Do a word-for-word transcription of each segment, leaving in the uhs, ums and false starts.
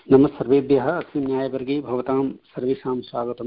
नमः सर्वेभ्यः। अस्मिन् न्यायवर्गे भवतां सर्वेषां स्वागतम्।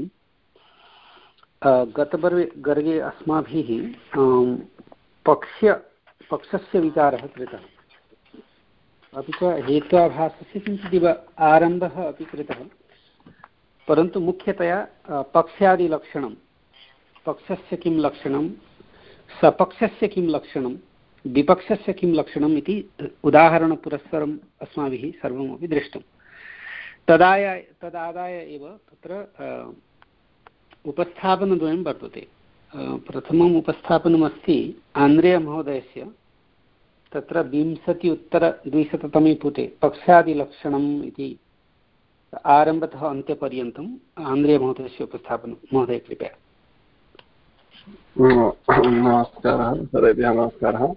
गतवर्गे अस्माभिः पक्ष पक्षस्य विचारः कृतः, अपि च हेत्वाभासस्य किञ्चिदिव आरम्भः अपि कृतः, परन्तु मुख्यतया पक्षादिलक्षणं, पक्षस्य किं लक्षणं, सपक्षस्य किं लक्षणं, विपक्षस्य किं लक्षणम् इति उदाहरणपुरस्सरम् अस्माभिः सर्वमपि दृष्टम्। तदाय तदादाय एव तत्र उपस्थापनद्वयं वर्तते। प्रथमम् उपस्थापनमस्ति आन्द्रेय महोदयस्य, तत्र विंशति उत्तरद्विशततमे पुटे पक्षादिलक्षणम् इति आरम्भतः अन्त्यपर्यन्तम् आन्द्रेय महोदयस्य उपस्थापनं। महोदय कृपया। नमस्कारः सर्वेभ्यः। नमस्कारः।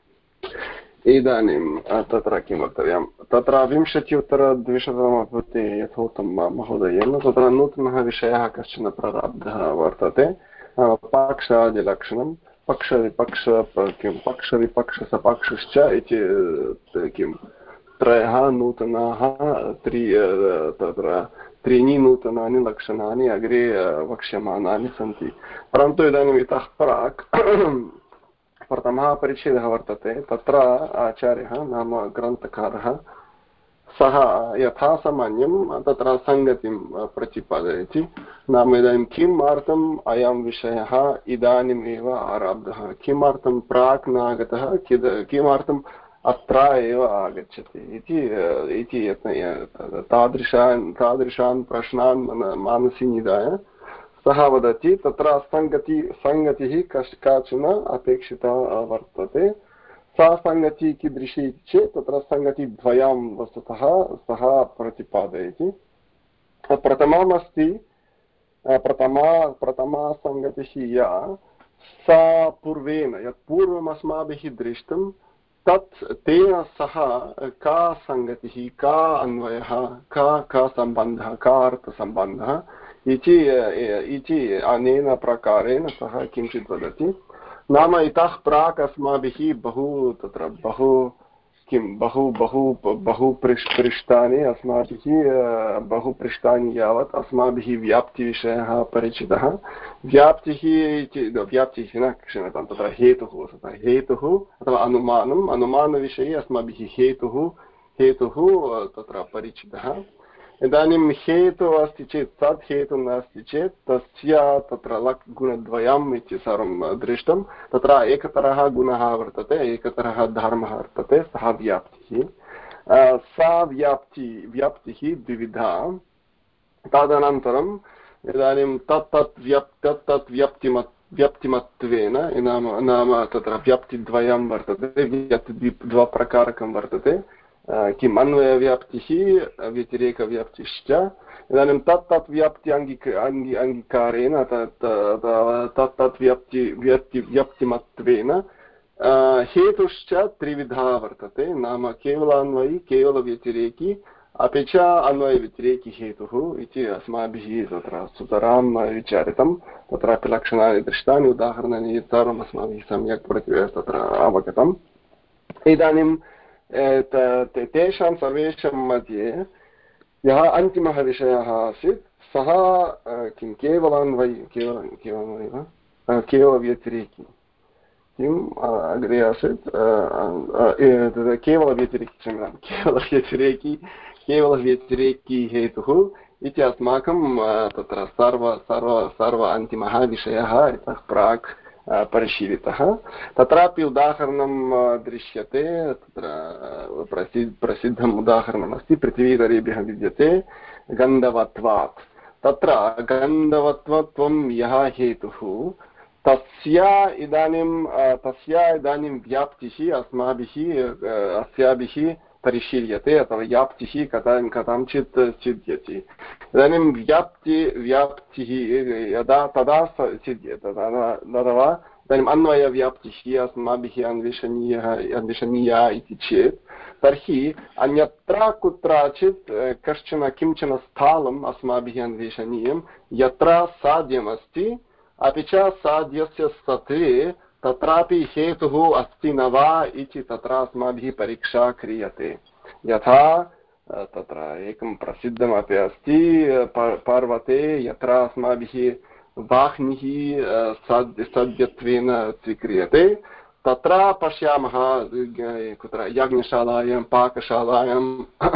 इदानीं तत्र किं वक्तव्यं, तत्र विंशत्युत्तरद्विशततमपुटे यथोक्तं महोदयेन तत्र नूतनः विषयः कश्चन प्रारब्धः वर्तते। पक्षादिलक्षणं, पक्षविपक्ष किं पक्षविपक्षसपक्षश्च इति किं त्रयः नूतनाः त्रि तत्र त्रीणि नूतनानि लक्षणानि अग्रे वक्ष्यमाणानि सन्ति। परन्तु इदानीम् इतः प्राक् प्रथमः परिच्छेदः वर्तते। तत्र आचार्यः नाम ग्रन्थकारः सः यथा सामान्यं तत्र सङ्गतिं प्रतिपादयति। नाम इदानीं किमर्थम् अयं विषयः इदानीमेव आरब्धः, किमर्थं प्राक् नागतः, किमर्थम् अत्र एव आगच्छति इति तादृशान् तादृशान् प्रश्नान् मनसि निधाय सः वदति तत्र सङ्गति सङ्गतिः कश् काचन अपेक्षिता वर्तते। सा सङ्गतिः कीदृशी चेत् तत्र सङ्गतिद्वयं वस्तुतः सः प्रतिपादयति। प्रथमम् अस्ति प्रथमा प्रथमा सङ्गतिः या सा पूर्वेण यत् पूर्वम् अस्माभिः दृष्टं तत् तेन सह का सङ्गतिः, का अन्वयः, का का सम्बन्धः, का अर्थसम्बन्धः इति इति अनेन प्रकारेण सः किञ्चित् वदति। नाम इतः प्राक् अस्माभिः बहु तत्र बहु किं बहु बहु बहु पृष् पृष्ठानि अस्माभिः बहु पृष्ठानि यावत् अस्माभिः व्याप्तिविषयः परिचितः। व्याप्तिः इति व्याप्तिः न क्षम्यतां, तत्र हेतुः तत्र हेतुः अथवा अनुमानम् अनुमानविषये अस्माभिः हेतुः हेतुः तत्र परिचितः। इदानीं हेतुः अस्ति चेत् तत् हेतुः नास्ति चेत् तस्य तत्र लक् गुणद्वयम् इति सर्वं दृष्टं। तत्र एकतरः गुणः वर्तते, एकतरः धर्मः वर्तते, सः व्याप्तिः। सा व्याप्ति व्याप्तिः द्विविधा। तदनन्तरम् इदानीं तत् तत् व्याप् तत् तत् व्याप्तिमत् व्याप्तिमत्वेन नाम नाम तत्र व्याप्तिद्वयं वर्तते, व्याप्तिद्वप्रकारकं वर्तते। किम् अन्वयव्याप्तिः व्यतिरेकव्याप्तिश्च। इदानीं तत् तत् व्याप्ति अङ्गीक अङ्गी अङ्गीकारेण तत् तत् तत् व्याप्ति व्याप्ति व्याप्तिमत्वेन हेतुश्च त्रिविधा वर्तते। नाम केवलान्वयी, केवलव्यतिरेकी, अपि च अन्वयव्यतिरेकी हेतुः इति अस्माभिः तत्र सुतरां विचारितं। तत्रापि लक्षणानि दृष्टानि, उदाहरणानि सर्वम् अस्माभिः सम्यक् प्रति तत्र अवगतम्। इदानीं तेषां सर्वेषां मध्ये यः अन्तिमः विषयः आसीत् सः किं केवलान्वयी केवल केवलान्वयी वा केवलव्यतिरेकी किम् अग्रे आसीत् केवलव्यतिरेकी क्षम्यतां केवलव्यतिरेकी केवलव्यतिरेकी हेतुः इति अस्माकं तत्र सर्व सर्व सर्व अन्तिमः विषयः इतः प्राक् परिशीलितः। तत्रापि उदाहरणं दृश्यते। तत्र प्रसिद्ध प्रसिद्धम् उदाहरणमस्ति, पृथ्वीतरेभ्यः विद्यते गन्धवत्वात्। तत्र गन्धवत्वत्वं यः हेतुः तस्य इदानीं तस्य इदानीं व्याप्तिः अस्माभिः अस्याभिः परिशील्यते अथवा व्याप्तिः कथं कथञ्चित् सिद्ध्यति। इदानीं व्याप्ति व्याप्तिः यदा तदा सिद्ध्यते अथवा इदानीम् अन्वयव्याप्तिः अस्माभिः अन्वेषणीयः अन्वेषणीया इति चेत् तर्हि अन्यत्र कुत्रचित् कश्चन किञ्चन स्थलम् अस्माभिः अन्वेषणीयं यत्र साध्यमस्ति, अपि च साध्यस्य सत्त्वे तत्रापि हेतुः अस्ति न वा इति तत्र अस्माभिः परीक्षा क्रियते। यथा तत्र एकं प्रसिद्धमपि अस्ति पर्वते यत्र अस्माभिः वाह्निः सद्य सद्यत्वेन स्वीक्रियते तत्र पश्यामः कुत्र याज्ञशालायां पाकशालायां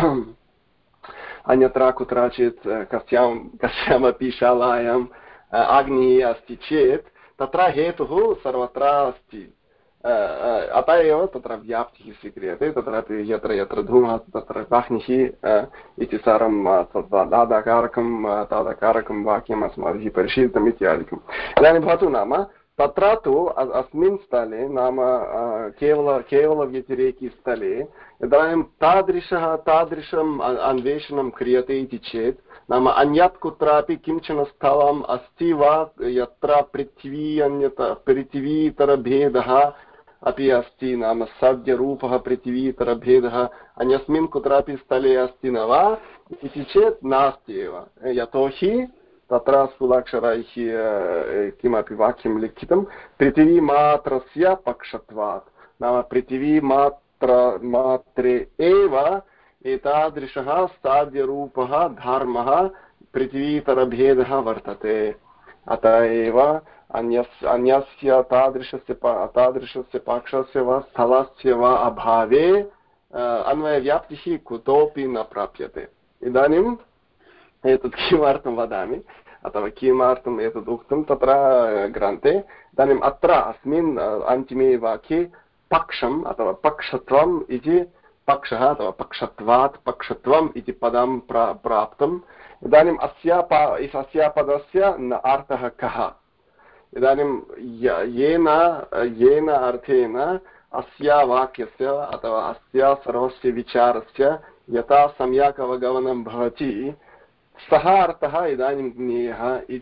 अन्यत्र कुत्रचित् कस्यां कस्यामपि शालायाम् अग्निः अस्ति चेत् तत्र हेतुः सर्वत्र अस्ति अतः एव तत्र व्याप्तिः स्वीक्रियते तत्रापि यत्र यत्र धूमः तत्र वाह्निः इति सर्वं तादकारकं तादकारकं वाक्यम् अस्माभिः परिशीलितम् इत्यादिकम् इदानीं भवतु नाम तत्र तु अस्मिन् स्थले नाम केवल केवलव्यतिरेकी स्थले इदानीं तादृशः तादृशम् अन्वेषणं क्रियते इति चेत् नाम अन्यत् कुत्रापि किञ्चन स्थलम् अस्ति वा यत्र पृथ्वी अन्यत पृथ्वीतरभेदः अपि अस्ति नाम सद्यरूपः पृथ्वीतरभेदः अन्यस्मिन् कुत्रापि स्थले अस्ति न वा इति चेत् नास्ति एव यतोहि तत्र स्थूलाक्षरैः किमपि वाक्यं लिखितं पृथिवीमात्रस्य पक्षत्वात् नाम पृथिवीमात्र मात्रे एव एतादृशः साध्यरूपः धर्मः पृथ्वीतरभेदः वर्तते अतः एव अन्यस्य अन्यस्य तादृशस्य तादृशस्य पक्षस्य वा स्थलस्य वा अभावे अन्वयव्याप्तिः कुतोपि न प्राप्यते इदानीम् एतत् किमर्थं वदामि अथवा किमर्थम् एतत् उक्तं तत्र ग्रन्थे इदानीम् अत्र अस्मिन् अन्तिमे वाक्ये पक्षम् अथवा पक्षत्वम् इति पक्षः अथवा पक्षत्वात् पक्षत्वम् इति पदं प्रा प्राप्तम् इदानीम् अस्य अस्य पदस्य अर्थः कः इदानीं येन येन अर्थेन अस्य वाक्यस्य अथवा अस्य सर्वस्य विचारस्य यथा सम्यक् अवगमनं भवति सः अर्थः इदानीं ज्ञेयः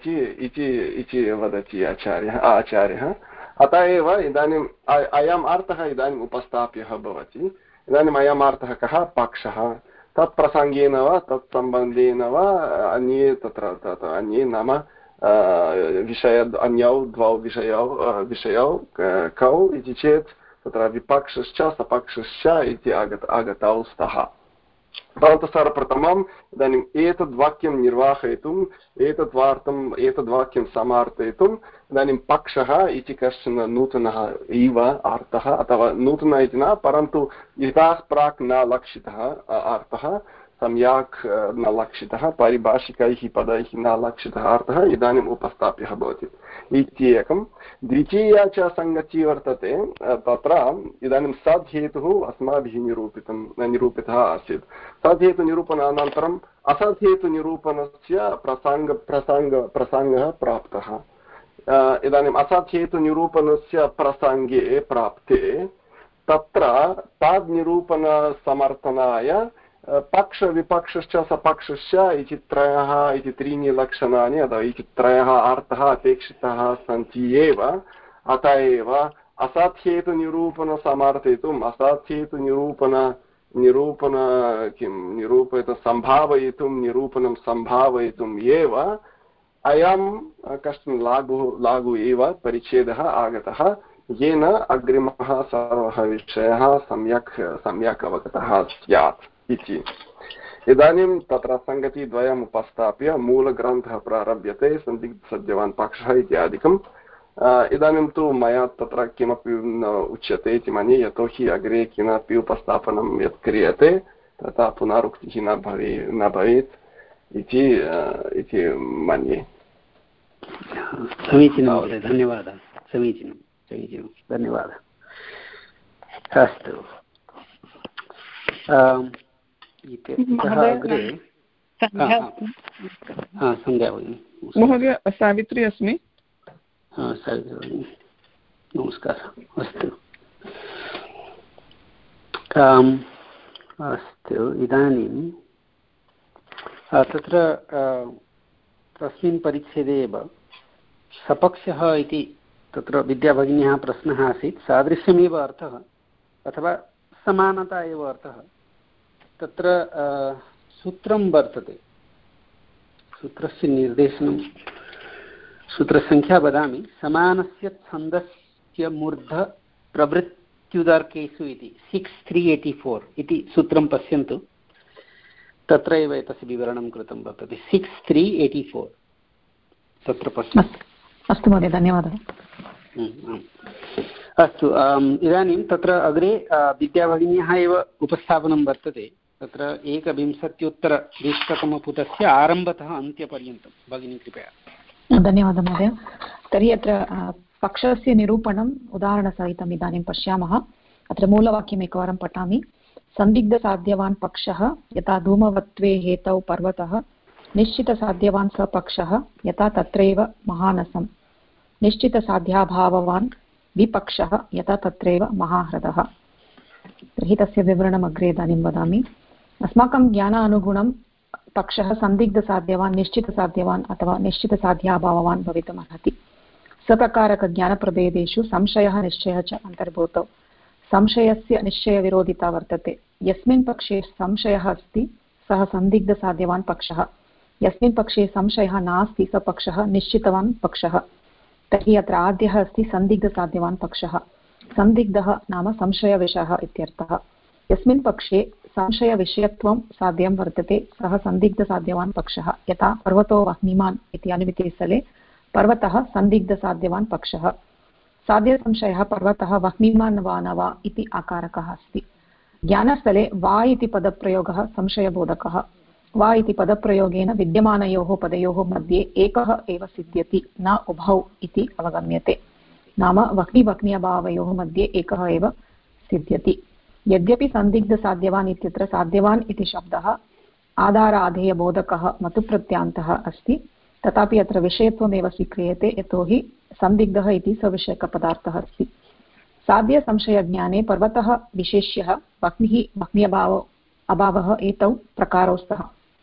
इति वदति आचार्यः आचार्यः अतः एव इदानीम् अयम् अर्थः इदानीम् उपस्थाप्यः भवति इदानीम् अयम् अर्थः कः पक्षः तत् प्रसङ्गेन वा तत् सम्बन्धेन वा अन्ये तत्र अन्ये नाम विषय अन्यौ द्वौ विषयौ विषयौ कौ इति चेत् तत्र विपक्षश्च सपक्षश्च इति आगत आगतौ स्तः परन्तु सर्वप्रथमम् इदानीम् एतद् वाक्यं निर्वाहयितुम् एतद् वार्तम् एतद् वाक्यं समार्थयितुम् इदानीं पक्षः इति कश्चन नूतनः इव अर्थः अथवा नूतनः इति न परन्तु इतः प्राक् न लक्षितः अर्थः सम्यक् न लक्षितः पारिभाषिकैः पदैः न लक्षितः अर्थः इदानीम् उपस्थाप्यः भवति इति एकं द्वितीया च सङ्गतिः वर्तते तत्र इदानीं सद्हेतुः अस्माभिः निरूपितं निरूपितः आसीत् सद्हेतुनिरूपणानन्तरम् असद्हेतुनिरूपणस्य प्रसङ्ग प्रसङ्ग प्रसङ्गः प्राप्तः इदानीम् असद्हेतुनिरूपणस्य प्रसङ्गे प्राप्ते तत्र तद्निरूपणसमर्थनाय पक्ष विपक्षश्च सपक्षश्च इति त्रयः इति त्रीणि लक्षणानि अथवा इति त्रयः अर्थः अपेक्षिताः सन्ति एव अतः एव असत्हेतुनिरूपण समर्थयितुम् असत्हेतुनिरूपण निरूपण किं निरूपयितुं सम्भावयितुं निरूपणं सम्भावयितुम् एव अयं कश्चन लागु लागु एव परिच्छेदः आगतः येन अग्रिमः सर्वः विषयः सम्यक् सम्यक् अवगतः स्यात् इति इदानीं तत्र सङ्गतिद्वयम् उपस्थाप्य मूलग्रन्थः प्रारभ्यते सन्दिग्धसद्यवान् पक्षः इत्यादिकम् इदानीं तु मया तत्र किमपि न उच्यते इति मन्ये यतोहि अग्रे किमपि उपस्थापनं यत् क्रियते तथा पुनरुक्तिः न भवे न भवेत् इति मन्ये समीचीनं महोदय धन्यवादः समीचीनं समीचीनं धन्यवादः अस्तु अग्रे सन्ध्या भगिनी महोदय सावित्री अस्मि सावित्री भगिनी नमस्कारः अस्तु अस्तु इदानीं तत्र तस्मिन् परिच्छेदे एव सपक्षः इति तत्र विद्याभगिन्याः प्रश्नः आसीत् सादृश्यमेव अर्थः अथवा समानता एव अर्थः तत्र सूत्रं वर्तते सूत्रस्य निर्देशनं सूत्रसङ्ख्या वदामि समानस्य छन्दस्य मूर्ध प्रवृत्त्युदर्केषु इति सिक्स् त्री एय्टि फोर् इति सूत्रं पश्यन्तु तत्रैव एतस्य विवरणं कृतं वर्तते सिक्स् त्री एय्टि फोर् तत्र पश्यन्तु। अस्तु महोदय, धन्यवादः। अस्तु, इदानीं तत्र अग्रे विद्याभगिन्याः एव उपस्थापनं वर्तते। तत्र एकविंशत्युत्तरद्विशततमपुटस्य आरम्भतः अन्त्यपर्यन्तं भगिनी कृपया। धन्यवादः महोदय। तर्हि अत्र पक्षस्य निरूपणम् उदाहरणसहितम् इदानीं पश्यामः। अत्र मूलवाक्यम् एकवारं पठामि। सन्दिग्धसाध्यवान् पक्षः यथा धूमवत्त्वे हेतौ पर्वतः, निश्चितसाध्यवान् स पक्षः यथा तत्रैव महानसम्, निश्चितसाध्याभाववान् विपक्षः यथा तत्रैव महाह्रदः। तर्हि तस्य विवरणम् अग्रे इदानीं वदामि। अस्माकं ज्ञानानुगुणं पक्षः सन्दिग्धसाध्यवान्, निश्चितसाध्यवान् अथवा निश्चितसाध्याभाववान् भवितुम् अर्हति। सप्रकारकज्ञानप्रभेदेषु संशयः निश्चयः च अन्तर्भूतौ। संशयस्य निश्चयविरोधिता वर्तते। यस्मिन् पक्षे संशयः अस्ति सः सन्दिग्धसाध्यवान् पक्षः, यस्मिन् पक्षे संशयः नास्ति स पक्षः निश्चितवान् पक्षः। तर्हि अत्र आद्यः अस्ति सन्दिग्धसाध्यवान् पक्षः। सन्दिग्धः नाम संशयविषयः इत्यर्थः। यस्मिन् पक्षे संशयविषयत्वं साध्यं वर्तते सः सन्दिग्धसाध्यवान् पक्षः। यथा पर्वतो वह्निमान् इति अनुमितिस्थले पर्वतः सन्दिग्धसाध्यवान् पक्षः। साध्यसंशयः पर्वतः वह्निमान् वा न वा इति आकारकः अस्ति। ज्ञानस्थले वा इति पदप्रयोगः संशयबोधकः। वा इति पदप्रयोगेन विद्यमानयोः पदयोः मध्ये एकः एव सिद्ध्यति, न उभौ इति अवगम्यते। नाम वह्निवह्न्यभावयोः मध्ये एकः एव सिद्ध्यति। यद्यपि सन्दिग्धसाध्यवान् इत्यत्र साध्यवान् इति शब्दः आधाराधेयबोधकः मतुप्रत्यान्तः अस्ति, तथापि अत्र विषयत्वमेव स्वीक्रियते, यतोहि सन्दिग्धः इति सविषयकपदार्थः अस्ति। साध्यसंशयज्ञाने पर्वतः विशेष्यः, वह्निः वह्न्यभाव अभावः एतौ प्रकारौ स्तः।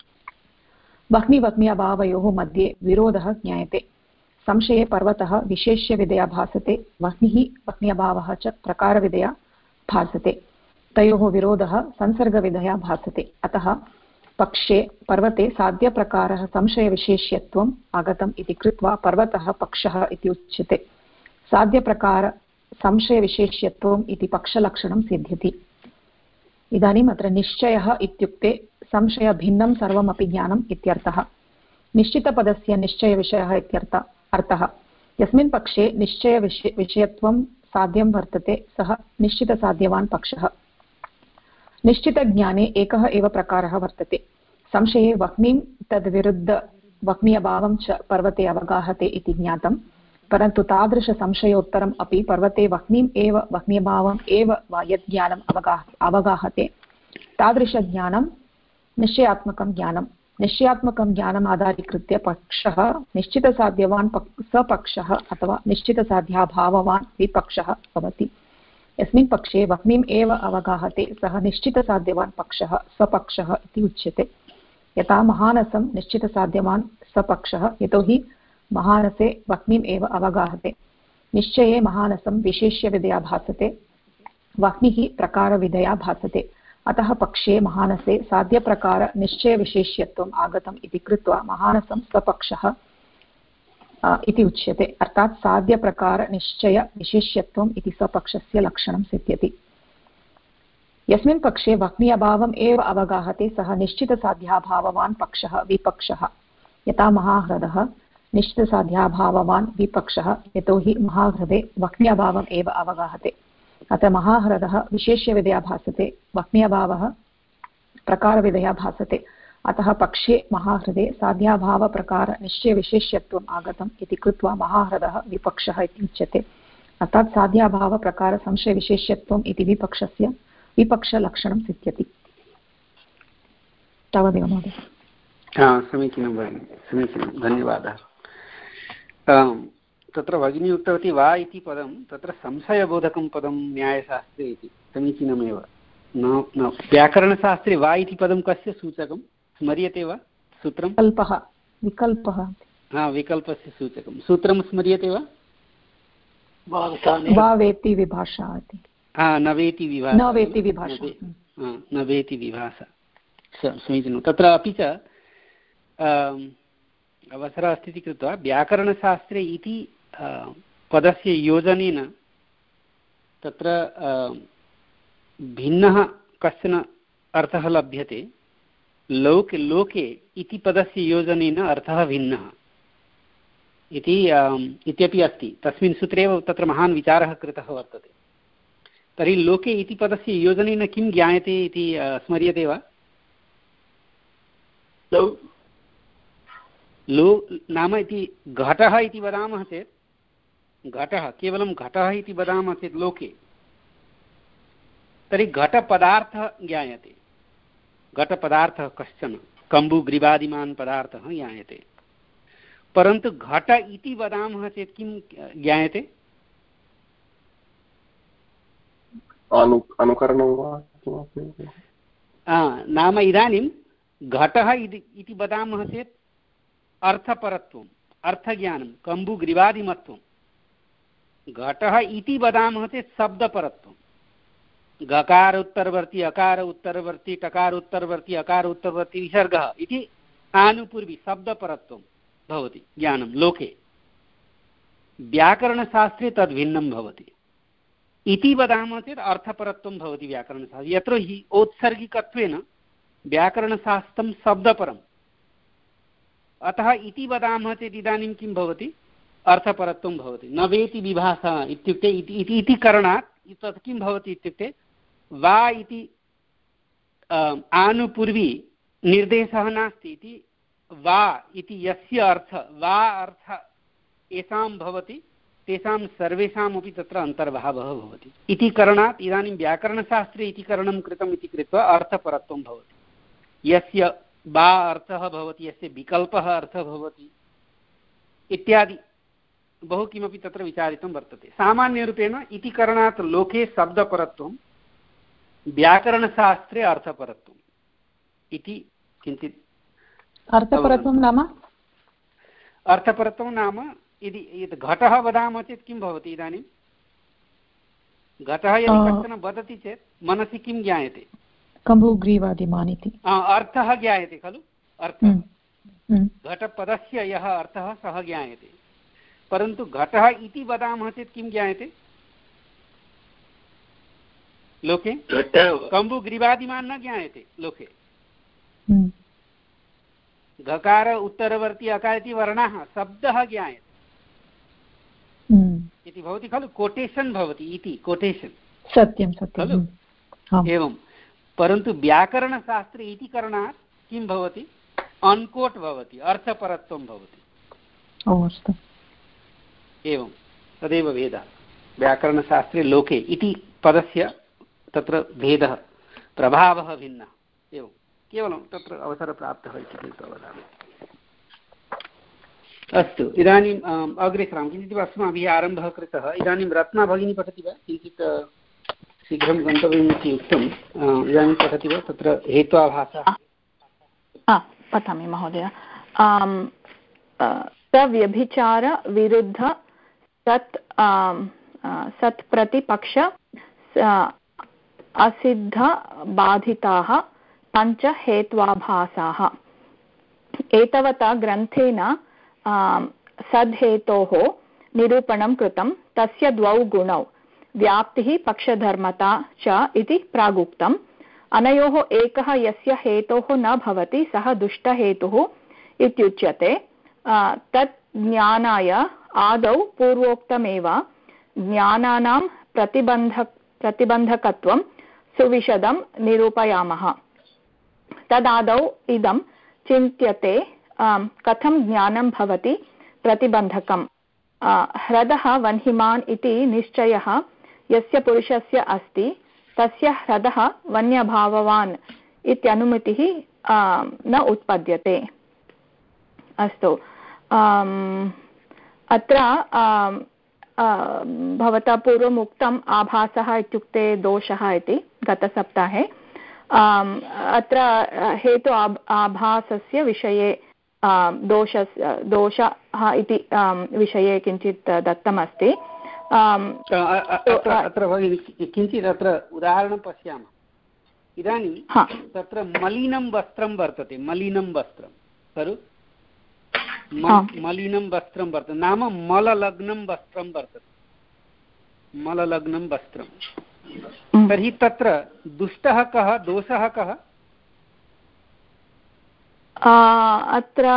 वह्निवह्न्यभावयोः मध्ये विरोधः ज्ञायते। संशये पर्वतः विशेष्यविधया भासते, वह्निः वह्न्यभावः च प्रकारविधया भासते। तयोः विरोधः संसर्गविधया भासते। अतः पक्षे पर्वते साध्यप्रकारः संशयविशेष्यत्वम् आगतम् इति कृत्वा पर्वतः पक्षः इति उच्यते। साध्यप्रकार संशयविशेष्यत्वम् इति पक्षलक्षणं सिद्ध्यति। इदानीम् अत्र निश्चयः इत्युक्ते संशयभिन्नं सर्वमपि ज्ञानम् इत्यर्थः। निश्चितपदस्य निश्चयविषयः इत्यर्थ अर्थः। यस्मिन् पक्षे निश्चयविषय विषयत्वं साध्यं वर्तते सः निश्चितसाध्यवान् पक्षः। निश्चितज्ञाने एकः एव प्रकारः वर्तते। संशये वह्निं तद्विरुद्ध वह्न्यभावं च पर्वते अवगाहते इति ज्ञातं, परन्तु तादृशसंशयोत्तरम् अपि पर्वते वह्निम् एव वह्न्यभावम् एव वा यद् ज्ञानम् अवगाह अवगाहते तादृशज्ञानं निश्चयात्मकं ज्ञानं। निश्चयात्मकं ज्ञानम् आधारीकृत्य पक्षः निश्चितसाध्यवान् पक् सपक्षः अथवा निश्चितसाध्याभाववान् विपक्षः भवति। यस्मिन् पक्षे वह्निम् एव अवगाहते सः निश्चितसाध्यवान् पक्षः सपक्षः इति उच्यते। यथा महानसं निश्चितसाध्यवान् सपक्षः, यतोहि महानसे वह्निम् एव अवगाहते। निश्चये महानसं विशेष्यविधया भासते, वह्निः प्रकारविधया भासते। अतः पक्षे महानसे साध्यप्रकार निश्चयविशेष्यत्वम् आगतम् इति कृत्वा महानसं सपक्षः इति उच्यते। अर्थात् साध्यप्रकार निश्चय विशेष्यत्वम् इति सपक्षस्य लक्षणं सिद्ध्यति। यस्मिन् पक्षे वह्नि अभावम् एव अवगाहते सः निश्चितसाध्याभाववान् पक्षः विपक्षः। यथा महाह्रदः निश्चितसाध्याभाववान् विपक्षः, यतोहि महाह्रदे वह्न्यभावम् एव अवगाहते। अतः महाह्रदः विशेष्यविधया भासते, वह्न्यभावः प्रकारविधया भासते। अतः पक्षे महाह्रदे साध्याभावप्रकार निश्चयविशेष्यत्वम् आगतम् इति कृत्वा महाह्रदः विपक्षः इति उच्यते। अर्थात् साध्याभावप्रकार संशयविशेष्यत्वम् इति विपक्षस्य विपक्षलक्षणं सिद्ध्यति। तावदेव महोदय। समीचीनं भगिनि, समीचीनं, धन्यवादः। तत्र भगिनी उक्तवती वा इति पदं तत्र संशयबोधकं पदं न्यायशास्त्रे इति, समीचीनमेव। न न व्याकरणशास्त्रे वा इति पदं कस्य सूचकं स्मर्यते वा? सूत्रं विकल्पः विकल्पः हा विकल्पस्य सूचकं सूत्रं स्मर्यते वा? वा वेति विभाषा इति। हा न वेति विभाषा, न वेति विभाषा, न वेति विभाषा, समीचीनं। तत्र अपि च अवसरः अस्ति इति कृत्वा व्याकरणशास्त्रे इति पदस्य योजनेन तत्र भिन्नः कश्चन अर्थः लभ्यते। लोके लोके इति पदस्य योजनेन अर्थः भिन्नः इति इत्यपि अस्ति। तस्मिन् सूत्रे एव तत्र महान् विचारः कृतः वर्तते। तर्हि लोके इति पदस्य योजनेन किं ज्ञायते इति स्मर्यते वा? लो नाम इति घटः इति वदामः चेत् घटः केवलं घटः इति वदामः चेत् लोके तर्हि घटपदार्थः ज्ञायते। घटपदार्थः कश्चन कम्बुग्रीवादिमान् पदार्थः ज्ञायते। परन्तु घट इति वदामः चेत् किं ज्ञायते? अनुकरणं वा नाम इदानीं घटः इति वदामः चेत् अर्थपरत्वम् अर्थज्ञानं कम्बुग्रीवादिमत्वं। घटः इति वदामः चेत् शब्दपरत्वं गकार उत्तरवर्ती अकार उत्तरवर्ती टकार उत्तरवर्ती अकार उत्तरवर्ती विसर्गः इति आनुपूर्वी शब्दपरत्वं भवति ज्ञानं लोके। व्याकरणशास्त्रे तद्भिन्नं भवति। इति वदामः चेत् अर्थपरत्वं भवति व्याकरणशास्त्रे, यत्र हि औत्सर्गिकत्वेन व्याकरणशास्त्रं शब्दपरम्। अतः इति वदामः चेत् इदानीं किं भवति? अर्थपरत्वं भवति। न वेति विभाषा इत्युक्ते इति इति करणात् तत् किं भवति इत्युक्ते वा इति आनुपूर्वी निर्देशः नास्ति इति वा इति यस्य अर्थ वा अर्थ येषां भवति तेषां सर्वेषामपि तत्र अन्तर्भावः भवति। इति करणात् इदानीं व्याकरणशास्त्रे इति करणं कृतम् इति कृत्वा अर्थपरत्वं भवति। यस्य वा अर्थः भवति यस्य विकल्पः अर्थः भवति इत्यादि बहु किमपि तत्र विचारितं वर्तते। सामान्यरूपेण इति करणात् लोके शब्दपरत्वं व्याकरणशास्त्रे अर्थपरत्वम् इति किञ्चित्। अर्थपरत्वं नाम अर्थपरत्वं नाम यदि घटः वदामः चेत् किं भवति? इदानीं घटः यदि कश्चन वदति चेत् मनसि किं ज्ञायते? कम्बुग्रीवादिमान् इति अर्थः ज्ञायते खलु। अर्थः घटपदस्य यः अर्थः सः ज्ञायते। परन्तु घटः इति वदामः चेत् किं ज्ञायते लोके? कम्बुग्रीवादिमान् न ज्ञायते लोके। घकार उत्तरवर्ती अकार इति वर्णाः शब्दः ज्ञायते इति भवति खलु। कोटेशन् भवति इति कोटेशन् सत्यं सत्यं खलु। एवं परन्तु व्याकरणशास्त्रे इति करणात् किं भवति? अन्कोट् भवति, अर्थपरत्वं भवति। एवं तदेव भेदः व्याकरणशास्त्रे लोके इति पदस्य तत्र भेदः प्रभावः भिन्नः। एवं केवलं तत्र अवसरप्राप्तः इति कृत्वा वदामि। अस्तु इदानीम् अग्रे सरामः। किञ्चित् अस्माभिः आरम्भः कृतः। इदानीं रत्ना भगिनी पठति वा? किञ्चित् शीघ्रं गन्तव्यम् इति उक्तम्। इदानीं पठति वा तत्र हेत्वाभासः? पठामि महोदय। सव्यभिचारविरुद्ध सत् सत्प्रतिपक्ष असिद्धबाधिताः पञ्च हेत्वाभासाः। एतावता ग्रन्थेन सद्हेतोः निरूपणं कृतं। तस्य द्वौ गुणौ व्याप्तिः पक्षधर्मता च इति प्रागुक्तम्। अनयोः एकः यस्य हेतोः न भवति सः दुष्टहेतुः इत्युच्यते। तत् ज्ञानाय आदौ पूर्वोक्तमेव ज्ञानानां प्रतिबन्धक प्रतिबन्धकत्वं सुविशदं निरूपयामः। तदादौ इदं चिन्त्यते कथं ज्ञानं भवति प्रतिबन्धकम्। ह्रदः वह्निमान् इति निश्चयः यस्य पुरुषस्य अस्ति तस्य ह्रदः वन्यभाववान् इत्यनुमतिः न उत्पद्यते। अस्तु अत्र भवता पूर्वम् उक्तम् आभासः इत्युक्ते दोषः इति गतसप्ताहे। अत्र हेतु आभासस्य विषये दोषस्य दोषः इति विषये किञ्चित् दत्तमस्ति। अत्र किञ्चित् अत्र उदाहरणं पश्यामः। इदानीं तत्र मलिनं वस्त्रं वर्तते। मलिनं वस्त्रं खलु। मलिनं वस्त्रं वर्तते नाम मललग्नं वस्त्रं वर्तते। मललग्नं वस्त्रं तर्हि तत्र दुष्टः कः दोषः कः? अत्र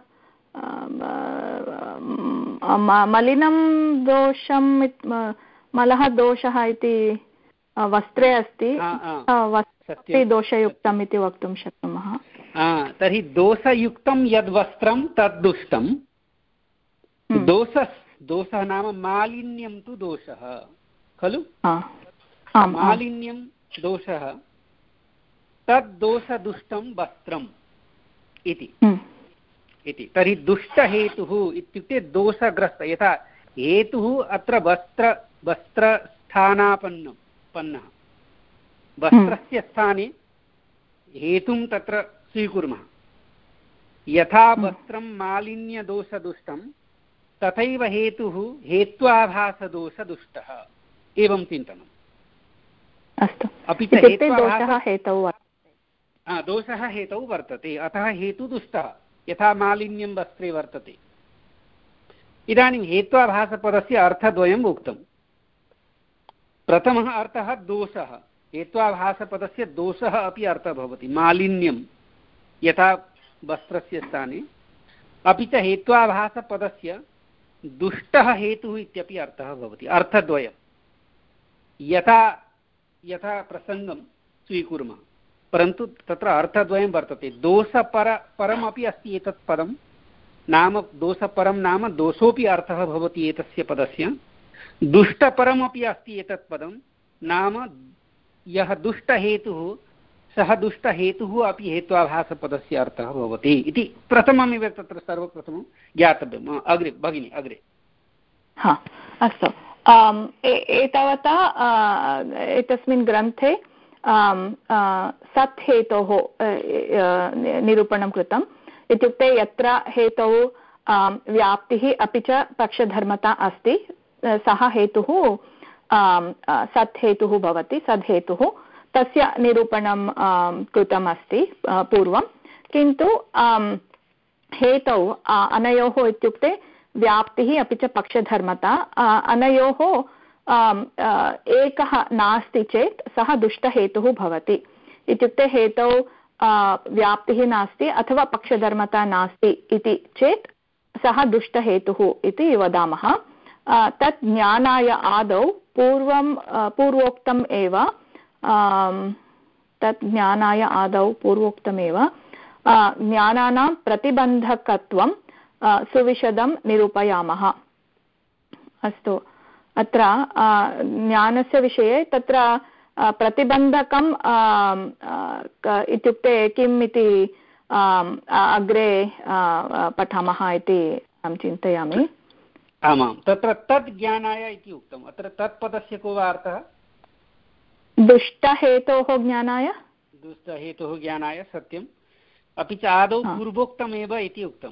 मलिनं दोषं मलः दोषः इति वस्त्रे अस्ति, वस्त्रे दोषयुक्तम् इति वक्तुं शक्नुमः। तर्हि दोषयुक्तं यद् वस्त्रं तद् दुष्टं, दोषः दोषः नाम मालिन्यं तु दोषः खलु, मालिन्यं दोषः, तद् दोषदुष्टं वस्त्रम् इति इति तर्हि दुष्टहेतुः इत्युक्ते दोषग्रस्त, यथा हेतुः अत्र वस्त्र वस्त्रस्थानापन्न पन्नः, वस्त्रस्य स्थाने हेतुं तत्र स्वीकुर्मः। यथा वस्त्रं मालिन्यदोषदुष्टं तथैव हेतुः हेत्वाभासदोषदुष्टः, एवं चिन्तनम्। अस्तु, अपि च दोषः हेतौ दोषः हेतौ वर्तते, अतः हेतुदुष्टः, यथा मालिन्यं वस्त्रे वर्तते। इदानीं हेत्वाभासपदस्य अर्थद्वयम् उक्तम्। प्रथमः अर्थः दोषः, हेत्वाभासपदस्य दोषः अपि अर्थः भवति, मालिन्यं यथा वस्त्रस्य स्थाने, अपि च हेत्वाभासपदस्य दुष्टः हेतुः इत्यपि अर्थः भवति, अर्थद्वयं यथा यथा प्रसङ्गं स्वीकुर्मः, परन्तु तत्र अर्थद्वयं वर्तते। दोषपर परमपि अस्ति एतत् पदं, नाम दोषपरं नाम दोषोऽपि अर्थः भवति एतस्य पदस्य, दुष्टपरमपि अस्ति एतत् पदं, नाम यः दुष्टहेतुः सः दुष्टहेतुः अपि हेत्वाभासपदस्य अर्थः भवति इति प्रथममेव तत्र सर्वप्रथमं ज्ञातव्यम्। अग्रे भगिनी, अग्रे। हा, अस्तु, एतावता एतस्मिन् ग्रन्थे सत् हेतोः निरूपणं कृतम्, इत्युक्ते यत्र हेतौ व्याप्तिः अपि च पक्षधर्मता अस्ति सः हेतुः सत् हेतुः भवति, सद्हेतुः, तस्य निरूपणं कृतम् अस्ति पूर्वं। किन्तु हेतौ अनयोः इत्युक्ते व्याप्तिः अपि च पक्षधर्मता, अनयोः एकः नास्ति चेत् सः दुष्टहेतुः भवति। इत्युक्ते हेतौ व्याप्तिः नास्ति अथवा पक्षधर्मता नास्ति इति चेत् सः दुष्टहेतुः इति वदामः। तत् ज्ञानाय आदौ पूर्वं पूर्वोक्तम् एव, तत् ज्ञानाय आदौ पूर्वोक्तमेव ज्ञानानां प्रतिबन्धकत्वं सुविशदं निरूपयामः। अस्तु, अत्र ज्ञानस्य विषये तत्र प्रतिबन्धकं इत्युक्ते किम् इति अग्रे पठामः इति अहं चिन्तयामि। आमां, तत्र तद् ज्ञानाय इति उक्तम्। अत्र तत्पदस्य को वा अर्थः? दुष्टहेतोः ज्ञानाय, दुष्टहेतोः ज्ञानाय, सत्यम्। अपि च आदौ पूर्वोक्तमेव इति उक्तम्।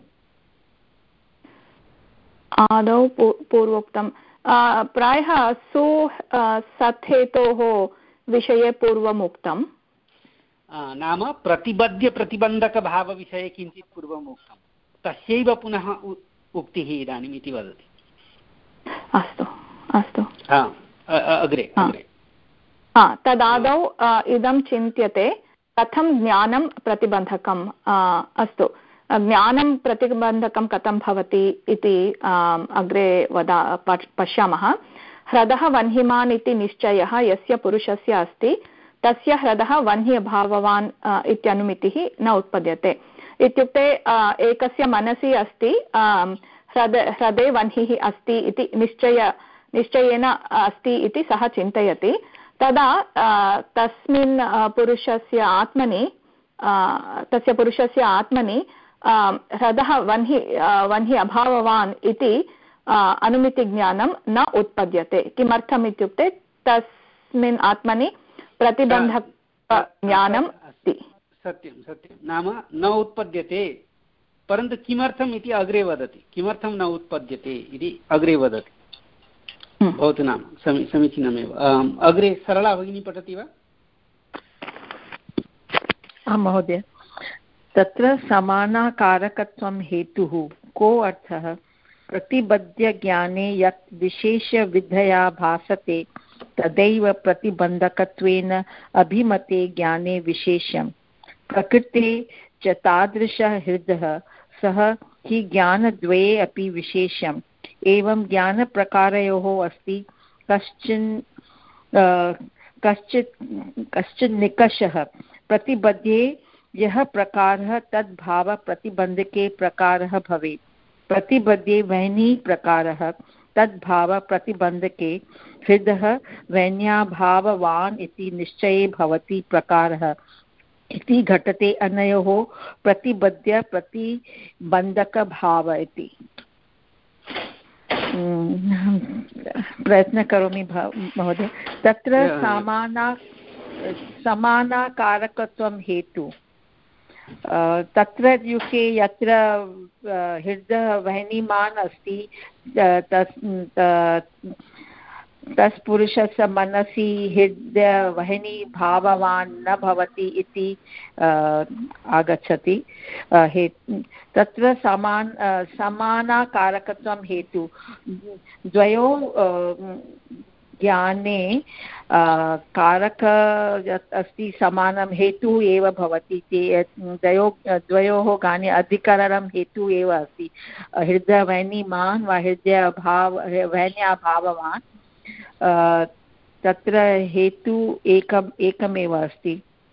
आदौ पूर्वोक्तं प्रायः सु सत् हेतोः विषये पूर्वम् उक्तं, नाम प्रतिबद्ध प्रतिबन्धकभावविषये किञ्चित् पूर्वम् उक्तं, तस्यैव पुनः उक्तिः इदानीम् इति वदति। अस्तु अस्तु, अग्रे अग्रे तदादौ इदं चिन्त्यते कथं ज्ञानं प्रतिबन्धकम्। अस्तु, ज्ञानं प्रतिबन्धकं कथं भवति इति अग्रे वदा पश्यामः। ह्रदः वह्निमान् इति निश्चयः यस्य पुरुषस्य अस्ति तस्य ह्रदः वह्न्यभाववान् इत्यनुमितिः न उत्पद्यते। इत्युक्ते एकस्य मनसि अस्ति ह्रद ह्रदे वह्निः अस्ति इति निश्चय निश्चयेन अस्ति इति सः चिन्तयति, तदा तस्मिन् पुरुषस्य आत्मनि तस्य पुरुषस्य आत्मनि ह्रदः वह्नि वह्नि अभाववान् इति अनुमितिज्ञानं न उत्पद्यते। किमर्थम् इत्युक्ते तस्मिन् आत्मनि प्रतिबन्धकज्ञानम् अस्ति। सत्यं सत्यं, नाम न उत्पद्यते, परन्तु किमर्थम् इति अग्रे वदति, किमर्थं न उत्पद्यते इति अग्रे वदति। भवतु नाम समी समीचीनमेव। अग्रे सरला भगिनी पठति वा? आं महोदय, तत्र समानाकारकत्वं हेतुः को अर्थः? प्रतिबद्ध्यज्ञाने यत् विशेषविधया भासते तदैव प्रतिबन्धकत्वेन अभिमते ज्ञाने विशेषं। प्रकृते च तादृशः हृदः सः हि ज्ञानद्वये अपि विशेषम् एवं ज्ञानप्रकारयोः अस्ति कश्चन कश्चित् कश्चित् निकषः प्रतिबध्ये यः प्रकारः तद्भावप्रतिबन्धके प्रकारः भवेत् प्रतिबध्ये वह्नि प्रकारः तद्भावप्रतिबन्धके हृदः वह्न्याभाववान् इति निश्चये भवति प्रकारः इति घटते अनयोः प्रतिबद्ध प्रतिबन्धकभाव इति। प्रयत्नं करोमि महोदय। तत्र समाना समानाकारकत्वं हेतु तत्र युके यत्र हृदः वह्निमान् अस्ति तस् तत्पुरुषस्य मनसि हृदय वह्नि भाववान् न भवति इति आगच्छति। तत्र समान समानाकारकत्वं हेतु द्वयोः ज्ञाने कारक यत् अस्ति समानं हेतु एव भवति द्वयोः द्वयोः ज्ञाने अधिकरणं हेतु एव अस्ति हृदय वह्निमान् वा हृदय भाव वह्न्याभाववान् तत्र हेतु एकम् एकमेव अस्ति।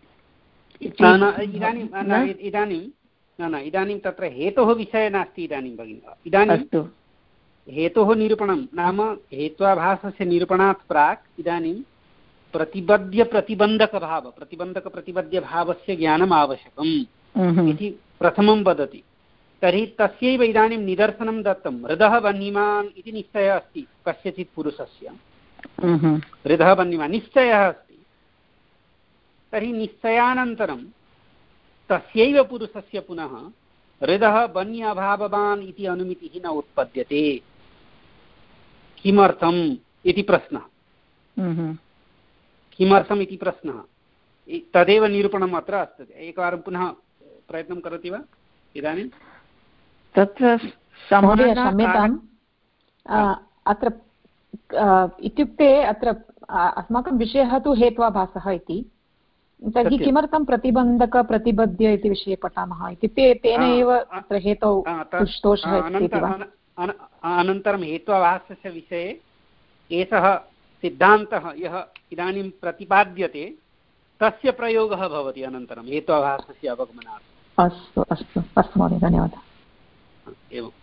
इदानीं इदानीं न न इदानीं तत्र हेतोः विषयः नास्ति इदानीं भगिनि। इदानीं हेतोः निरूपणं नाम हेत्वाभासस्य निरूपणात् प्राक् इदानीं प्रतिबद्ध्यप्रतिबन्धकभाव प्रतिबन्धकप्रतिबद्ध्यभावस्य ज्ञानम् आवश्यकम् इति प्रथमं वदति। तर्हि तस्यैव इदानीं निदर्शनं दत्तं हृदः वह्निमान् इति निश्चयः अस्ति कस्यचित् पुरुषस्य हृदः वह्निमान् निश्चयः अस्ति। तर्हि निश्चयानन्तरं तस्यैव पुरुषस्य पुनः हृदः वह्नि अभाववान् इति अनुमितिः न उत्पद्यते। किमर्थम् इति प्रश्नः किमर्थम् इति प्रश्नः तदेव निरूपणम् अत्र अस्ति। एकवारं पुनः प्रयत्नं करोति वा इदानीं? तत्र क्षम्यताम् अत्र इत्युक्ते अत्र अस्माकं विषयः तु हेत्वाभासः इति तर्हि किमर्थं प्रतिबन्धक प्रतिबद्ध इति विषये पठामः इत्युक्ते तेन एव अत्र हेतौ दोषः अस्ति इति वा? अनन्तरं हेत्वाभासस्य विषये एषः सिद्धान्तः यः इदानीं प्रतिपाद्यते तस्य प्रयोगः भवति अनन्तरं हेत्वाभासस्य अवगमनार्थम्। अस्तु अस्तु अस्तु महोदय धन्यवादः। एवं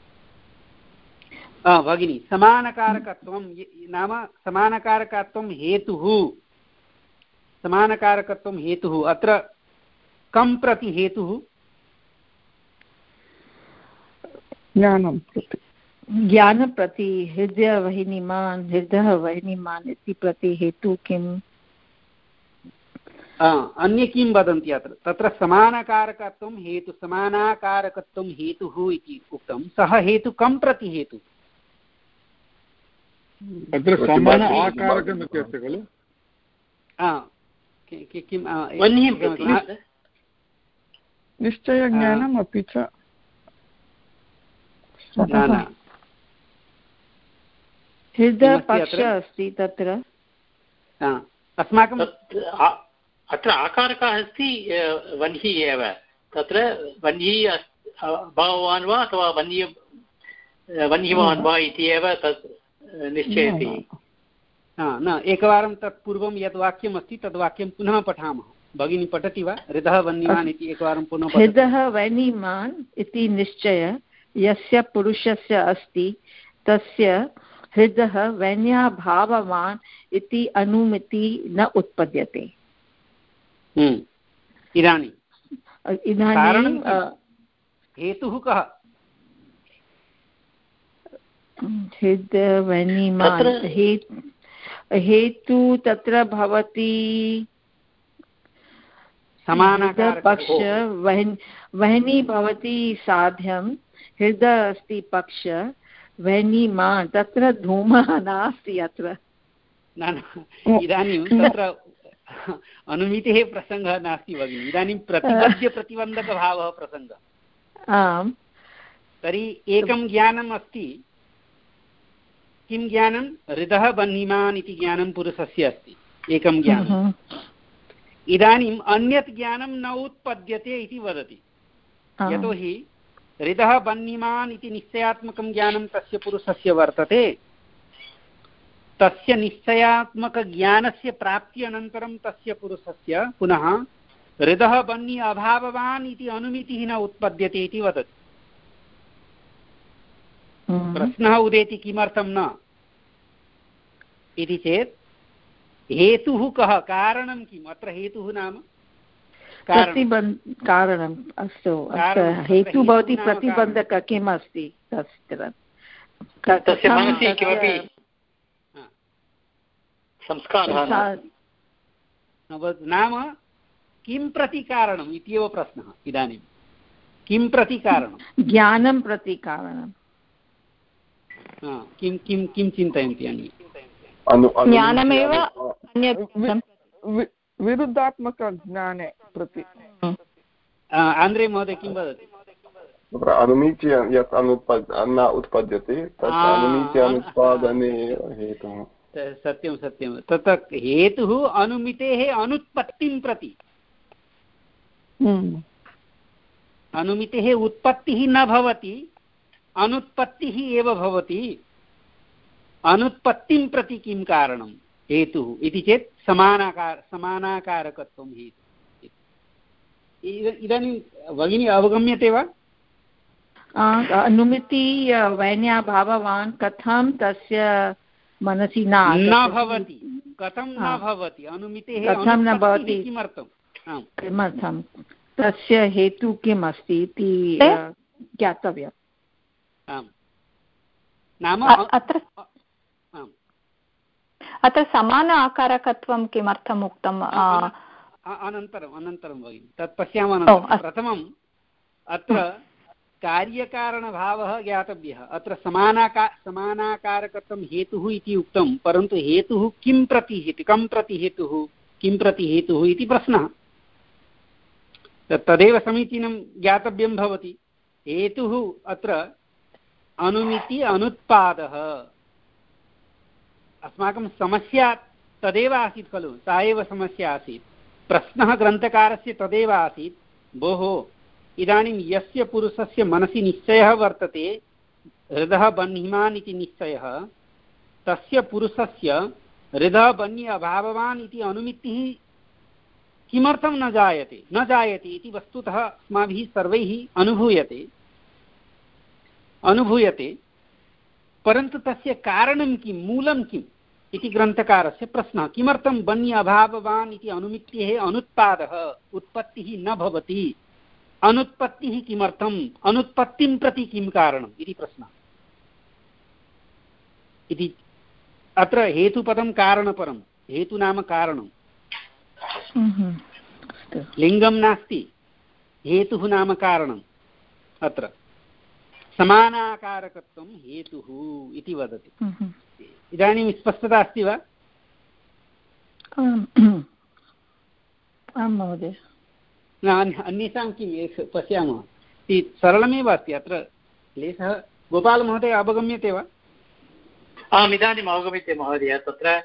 भगिनी समानकारकत्वं नाम समानकारकत्वं हेतुः समानकारकत्वं हेतुः अत्र कं प्रति हेतुः? ज्ञानं प्रति ज्ञानं प्रति हृदय वह्निमान् हृदयः वह्निमान् इति प्रति हेतु किम्? अन्ये किं वदन्ति अत्र तत्र समानकारकत्वं हेतु समानाकारकत्वं हेतुः इति उक्तं सः हेतु कं प्रति हेतु? अत्र समान आकारकम् इत्यस्य खलु किं निश्चयज्ञानम् अपि च हृदयपक्षः अस्ति तत्र अस्माकं अत्र आकारकः अस्ति वह्निः एव तत्र वह्निः भगवान् वा अथवा वह्नि वह्निवान् वा इति एव तत् निश्चयति। न एकवारं तत् पूर्वं यद् वाक्यम् अस्ति तद् वाक्यं पुनः पठामः। भगिनी पठति वा? हृदः वह्निमान् इति एकवारं पुनः। हृदः वह्निमान् इति निश्चय यस्य पुरुषस्य अस्ति तस्य हृदः वह्न्याभाववान् इति अनुमिति न उत्पद्यते। इदानीं इदानीं हेतुः कः? हृदय वह्निमान् हेतु तत्र भवति पक्ष वह्नि भवति साध्यं हृदय अस्ति पक्ष वह्निमान् तत्र धूमः नास्ति अत्र। न इदानीं तत्र अनुमितेः प्रसङ्गः नास्ति भगिनि। इदानीं प्रतिबद्ध प्रतिबन्धकभावः प्रसङ्गः। आम् तर्हि एकं ज्ञानम् अस्ति। किं ज्ञानं? हृदः वह्निमान् इति ज्ञानं पुरुषस्य अस्ति एकं ज्ञानम्। इदानीम् अन्यत् ज्ञानं न उत्पद्यते इति वदति। यतोहि हृदः वह्निमान् इति निश्चयात्मकं ज्ञानं तस्य पुरुषस्य वर्तते, तस्य निश्चयात्मकज्ञानस्य प्राप्ति अनन्तरं तस्य पुरुषस्य पुनः हृदः वह्नि अभाववान् इति अनुमितिः न उत्पद्यते इति वदति। प्रश्नः उदेति किमर्थं न इति चेत् हेतुः कः, कारणं किम्? अत्र हेतुः नाम कारणम्। अस्तु, हेतुः भवति प्रतिबन्धकः किम् अस्ति तस्य नाम किं प्रति कारणम् इत्येव प्रश्नः। इदानीं किं प्रति कारणं? ज्ञानं प्रति कारणं। किं किं किं चिन्तयन्ति अन्ये? ज्ञानमेव विरुद्धात्मकज्ञाने प्रति। आन्द्रे महोदय किं वदति? तत्र अनुमीत्य यत् अनुत्पद् न उत्पद्यते तत् अनुमीत्य अनुत्पादने हेतुः। सत्यं सत्यं, तत्र हेतुः अनुमितेः अनुत्पत्तिं प्रति। अनुमितेः उत्पत्तिः न भवति, अनुत्पत्तिः एव भवति। अनुत्पत्तिं प्रति किं कारणं हेतुः इति चेत् समानाकार समानाकारकत्वं हेतुः। इदानीं भगिनी अवगम्यते वा? अनुमिति वैन्याभाववान् कथं तस्य मनसि न न भवति? कथं न भवति? अनुमितेः कथं न भवति? किमर्थं? किमर्थं? तस्य हेतुः किम् अस्ति इति ज्ञातव्यम्। आम्, नाम अत्र अत्र समान आकारकत्वं किमर्थम् उक्तम्? अनन्तरम् अनन्तरं भगिनि तत् पश्यामः। प्रथमम् अत्र कार्यकारणभावः ज्ञातव्यः। अत्र समानाका समानाकारकत्वं हेतुः इति उक्तं, परन्तु हेतुः किं प्रति हेतुः, कं प्रति हेतुः, किं प्रति हेतुः इति प्रश्नः। तदेव समीचीनं ज्ञातव्यं भवति। हेतुः अत्र अनुमिति अनुत्पादः। अस्माकं समस्या तदेव आसीत् खलु, सा एव समस्या आसीत्। प्रश्नः ग्रन्थकारस्य तदेव आसीत्, भोः इदानीं यस्य पुरुषस्य मनसि निश्चयः वर्तते हृदः वह्निमान् इति निश्चयः, तस्य पुरुषस्य हृदः वह्नि अभाववान् इति अनुमितिः किमर्थं न जायते न जायते इति वस्तुतः अस्माभिः सर्वैः अनुभूयते अनुभूयते परन्तु तस्य कारणं किं, मूलं किम् इति ग्रन्थकारस्य प्रश्नः। किमर्थं वह्नि अभाववान् इति अनुमितेः अनुत्पादः उत्पत्तिः न भवति? अनुत्पत्तिः किमर्थम्? अनुत्पत्तिं प्रति किं कारणम् इति प्रश्नः। इति अत्र हेतुपदं कारणपरं, हेतु नाम कारणं। लिङ्गं नास्ति, हेतुः नाम कारणम्। अत्र समानाकारकत्वं हेतुः इति वदति। इदानीं स्पष्टता अस्ति वा? आं महोदय। अन्येषां किं पश्यामः, सरलमेव अस्ति, अत्र क्लेशः। गोपालमहोदय अवगम्यते वा? आम्, इदानीम् अवगम्यते महोदय। तत्र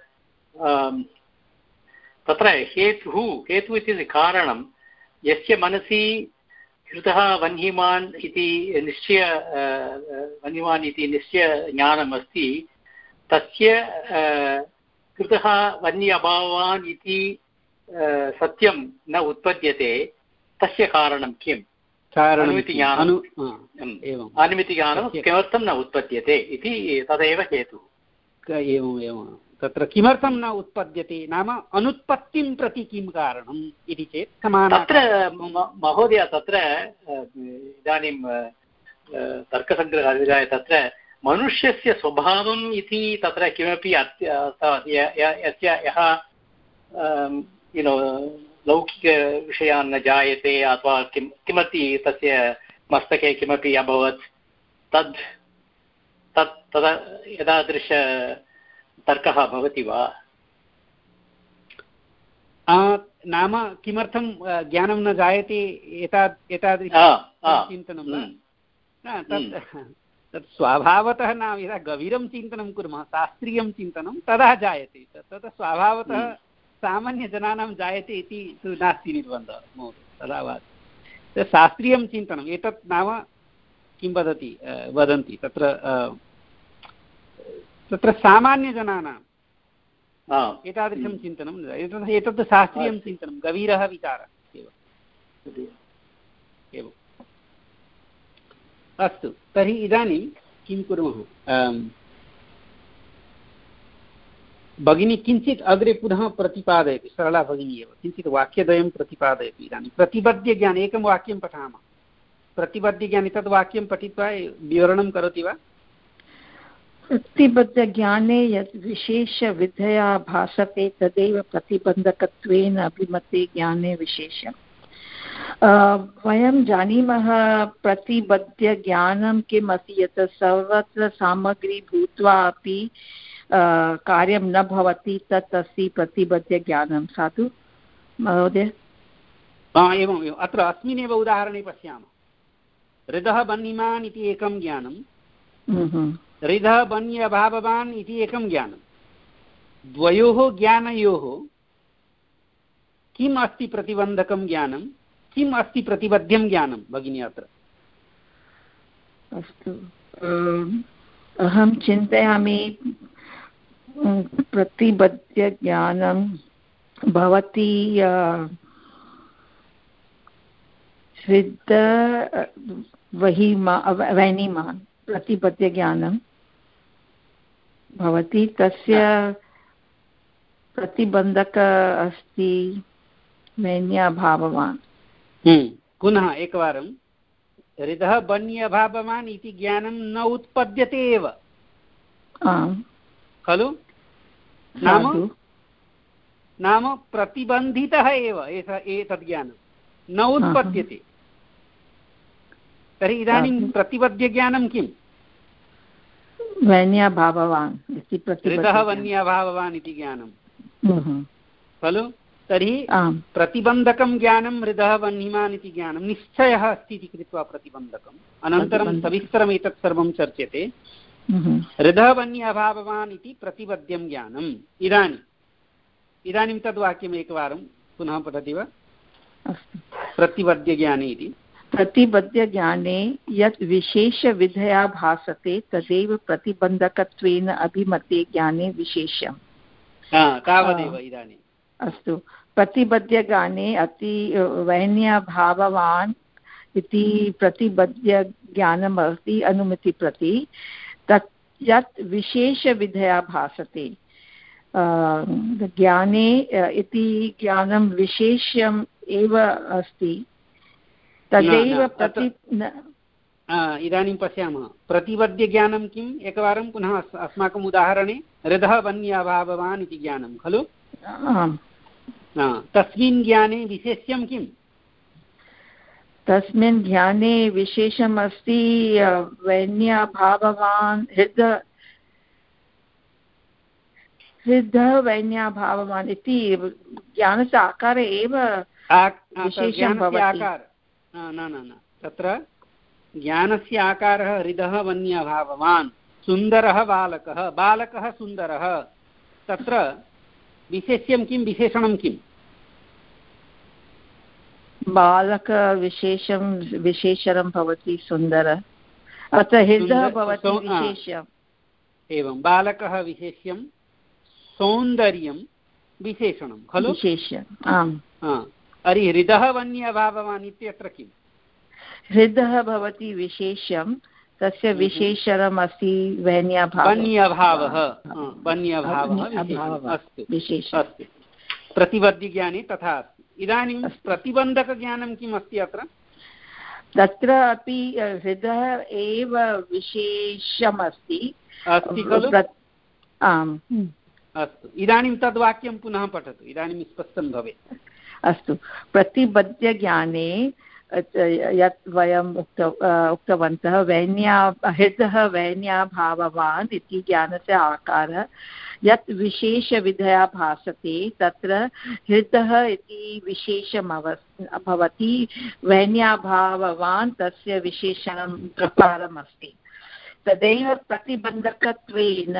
तत्र हेतुः हेतुः इति कारणं, यस्य मनसि हृदः वह्निमान् इति निश्चय वह्निमान् इति निश्चयज्ञानम् अस्ति, तस्य हृदः वह्नि अभावान् इति सत्यं न उत्पद्यते। तस्य कारणं किम्? अनुमितिज्ञानम् अनुमितिज्ञानं किमर्थं न उत्पद्यते इति तदेव हेतुः। एवम् एवं तत्र किमर्थं न उत्पद्यते नाम अनुत्पत्तिं प्रति किं कारणम् इति चेत् समानम्। तत्र महोदय तत्र इदानीं तर्कसङ्ग्रहाय तत्र मनुष्यस्य स्वभावम् इति तत्र किमपि यस्य यः युनो लौकिकविषयान् न जायते अथवा किं किमपि तस्य मस्तके किमपि अभवत् तद् तत् तदा एतादृश तर्कः भवति वा? नाम किमर्थं ज्ञानं न जायते एताद् एतादृशं चिन्तनं न, तत् तत् स्वभावतः न। यदा गभीरं चिन्तनं कुर्मः, शास्त्रीयं चिन्तनं, तदा जायते। तत् स्वभावतः सामान्यजनानां जायते इति तु नास्ति निर्बन्धः महोदय, तदा वा। शास्त्रीयं चिन्तनम् एतत् नाम किं वदति वदन्ति तत्र तत्र सामान्यजनानां एतादृशं चिन्तनं एतत् एतत् शास्त्रीयं चिन्तनं गभीरः विचारः एव एवम् अस्तु तर्हि इदानीं किं कुर्मः भगिनी किञ्चित् अग्रे पुनः प्रतिपादयति सरला भगिनी एव किञ्चित् वाक्यद्वयं प्रतिपादयति इदानीं प्रतिपद्यज्ञाने एकं वाक्यं पठामः प्रतिपद्यज्ञाने तद् वाक्यं पठित्वा विवरणं करोति वा प्रतिबद्धज्ञाने यत् विशेषविधया भासते तदेव प्रतिबन्धकत्वेन अभिमते ज्ञाने विशेषम् वयं जानीमः प्रतिबद्धज्ञानं किम् अस्ति यत् सर्वत्र सामग्री भूत्वा अपि कार्यं न भवति तत् अस्ति प्रतिबद्धज्ञानं साधु महोदय एवम् एवम् अत्र अस्मिन्नेव उदाहरणे पश्यामः हृदः बन्निमान् इति एकं ज्ञानं हृदः बन्यभाववान् इति एकं ज्ञानं द्वयोः ज्ञानयोः किम् अस्ति प्रतिबन्धकं ज्ञानं किम् अस्ति प्रतिबद्धं ज्ञानं भगिनी अत्र अस्तु अहं चिन्तयामि प्रतिबद्धज्ञानं भवति हृद वहिमा वैनिमान् प्रतिबद्धज्ञानं भवति तस्य प्रतिबन्धक अस्ति वैन्याभाववान् पुनः एकवारं हृदः बन्यभाववान् इति ज्ञानं न उत्पद्यते एव खलु नाम नाम प्रतिबन्धितः एव एतद् ज्ञानं न उत्पद्यते तर्हि इदानीं प्रतिबद्धज्ञानं किम् वैन्याभाववान् इति हृदः वन्यभाववान् इति ज्ञानं खलु तर्हि प्रतिबन्धकं ज्ञानं हृदः वह्निमान् इति ज्ञानं निश्चयः अस्ति इति कृत्वा प्रतिबन्धकम् अनन्तरं सविस्तरम् एतत् सर्वं चर्च्यते हृदः वन्यभाववान् इति प्रतिबद्धं ज्ञानम् इदानीम् इदानीं तद्वाक्यम् एकवारं पुनः पठति वा प्रतिबद्धज्ञाने इति प्रतिबद्धज्ञाने यत् विशेषविधया भासते तदेव प्रतिबन्धकत्वेन अभिमते ज्ञाने विशेषम् तावदेव इदानीम् अस्तु प्रतिबद्धज्ञाने अति वैन्यभाववान् इति प्रतिबद्धज्ञानम् अस्ति अनुमितिप्रति तत् यत् विशेषविधया भासते ज्ञाने इति ज्ञानं विशेष्यम् एव अस्ति तदेव प्रति इदानीं पश्यामः प्रतिबद्धज्ञानं किम् एकवारं पुनः अस्माकम् उदाहरणे हृदः वन्यभाववान् इति ज्ञानं खलु तस्मिन् ज्ञाने विशेष्यं किम् तस्मिन् ज्ञाने विशेषम् अस्ति वैन्यभाववान् हृद हृदः वैन्यभाववान् इति ज्ञानस्य आकारे एव विशेषं भवति न न न तत्र ज्ञानस्य आकारः हृदः वन्यभाववान् सुन्दरः बालकः बालकः सुन्दरः तत्र विशेष्यं किं विशेषणं किम् बालकविशेषं विशेषणं भवति सुन्दरः अत्र हृदः भवति विशेष्यम् एवं बालकः विशेष्यं सौन्दर्यं विशेषणं खलु विशेष्यम् आम् अरे हृदः वन्यभाववान् इत्यत्र किम् हृदः भवति विशेष्यं तस्य विशेषणम् अस्ति वैन्यभावः वन्यभावः वन्यभावः अस्तु अस्तु प्रतिबद्धज्ञाने तथा अस्ति इदानीं प्रतिबन्धकज्ञानं किम् अस्ति अत्र तत्र अपि हृदः एव विशेषम् अस्ति अस्ति खलु आम् अस्तु इदानीं तद्वाक्यं पुनः पठतु इदानीं स्पष्टं भवेत् अस्तु प्रतिबद्धज्ञाने यत् वयम् उक्त उक्तवन्तः वैन्या हृदः वैन्याभाववान् इति ज्ञानस्य आकारः यत् विशेषविधया भासते तत्र हृदः इति विशेषम् भवति वैन्याभाववान् तस्य विशेषणं प्रकारम् अस्ति तदैव प्रतिबन्धकत्वेन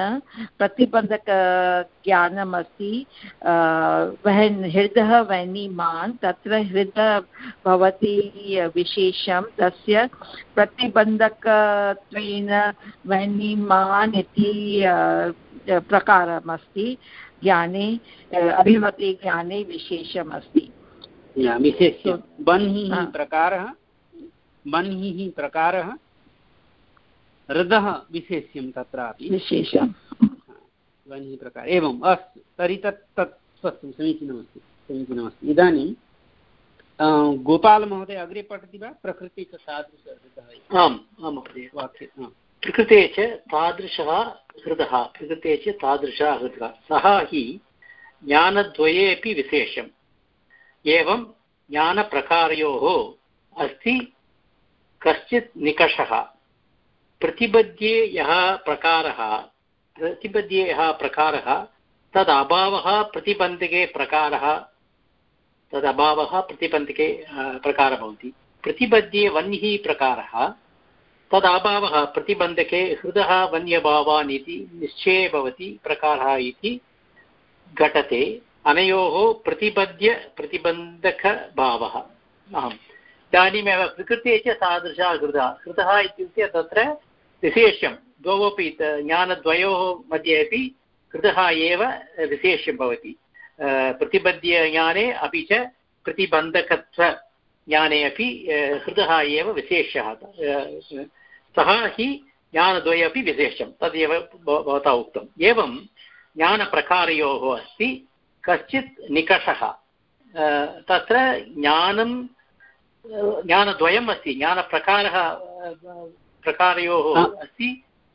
प्रतिबन्धकज्ञानमस्ति वहन् हृदः वह्निमान् तत्र हृद भवति विशेषं तस्य प्रतिबन्धकत्वेन वह्निमान् इति प्रकारमस्ति ज्ञाने अभिमते ज्ञाने विशेषमस्ति विशेष्य बन्हिः प्रकारः बन्हिः प्रकारः हृदः विशेष्यं तत्रापि विशेषं बन्हिः प्रकारः एवम् अस्तु तर्हि तत् तत् स्वस्तु समीचीनमस्ति समीचीनमस्ति इदानीं गोपालमहोदय अग्रे पठति वा प्रकृते च तादृशहृदः आम् आम् महोदय वाक्ये प्रकृते च तादृशः हृदः प्रकृते च तादृशः हृदः सः हि ज्ञानद्वयेऽपि विशेषम् एवं ज्ञानप्रकारयोः अस्ति कश्चित् निकषः प्रतिबध्ये यः प्रकारः प्रतिबध्ये यः प्रकारः तद् अभावः प्रतिबन्धके प्रकारः तद् अभावः प्रतिबन्धके प्रकारः भवति प्रतिबध्ये वह्निः प्रकारः तद् अभावः प्रतिबन्धके हृदः वन्यभावान् इति निश्चये भवति प्रकारः इति घटते अनयोः प्रतिबद्ध्य प्रतिबन्धकभावः अहम् इदानीमेव प्रकृते च तादृशः हृदः हृदः इत्युक्ते तत्र विशेषं द्वौ अपि ज्ञानद्वयोः मध्ये अपि हृदः एव विशेषं भवति प्रतिबद्धज्ञाने अपि च प्रतिबन्धकत्वज्ञाने अपि हृदः एव विशेषः सः हि ज्ञानद्वये अपि विशेषं तदेव भवता उक्तम् एवं ज्ञानप्रकारयोः अस्ति कश्चित् निकषः तत्र ज्ञानं ज्ञानद्वयम् अस्ति ज्ञानप्रकारः प्रकारयोः अस्ति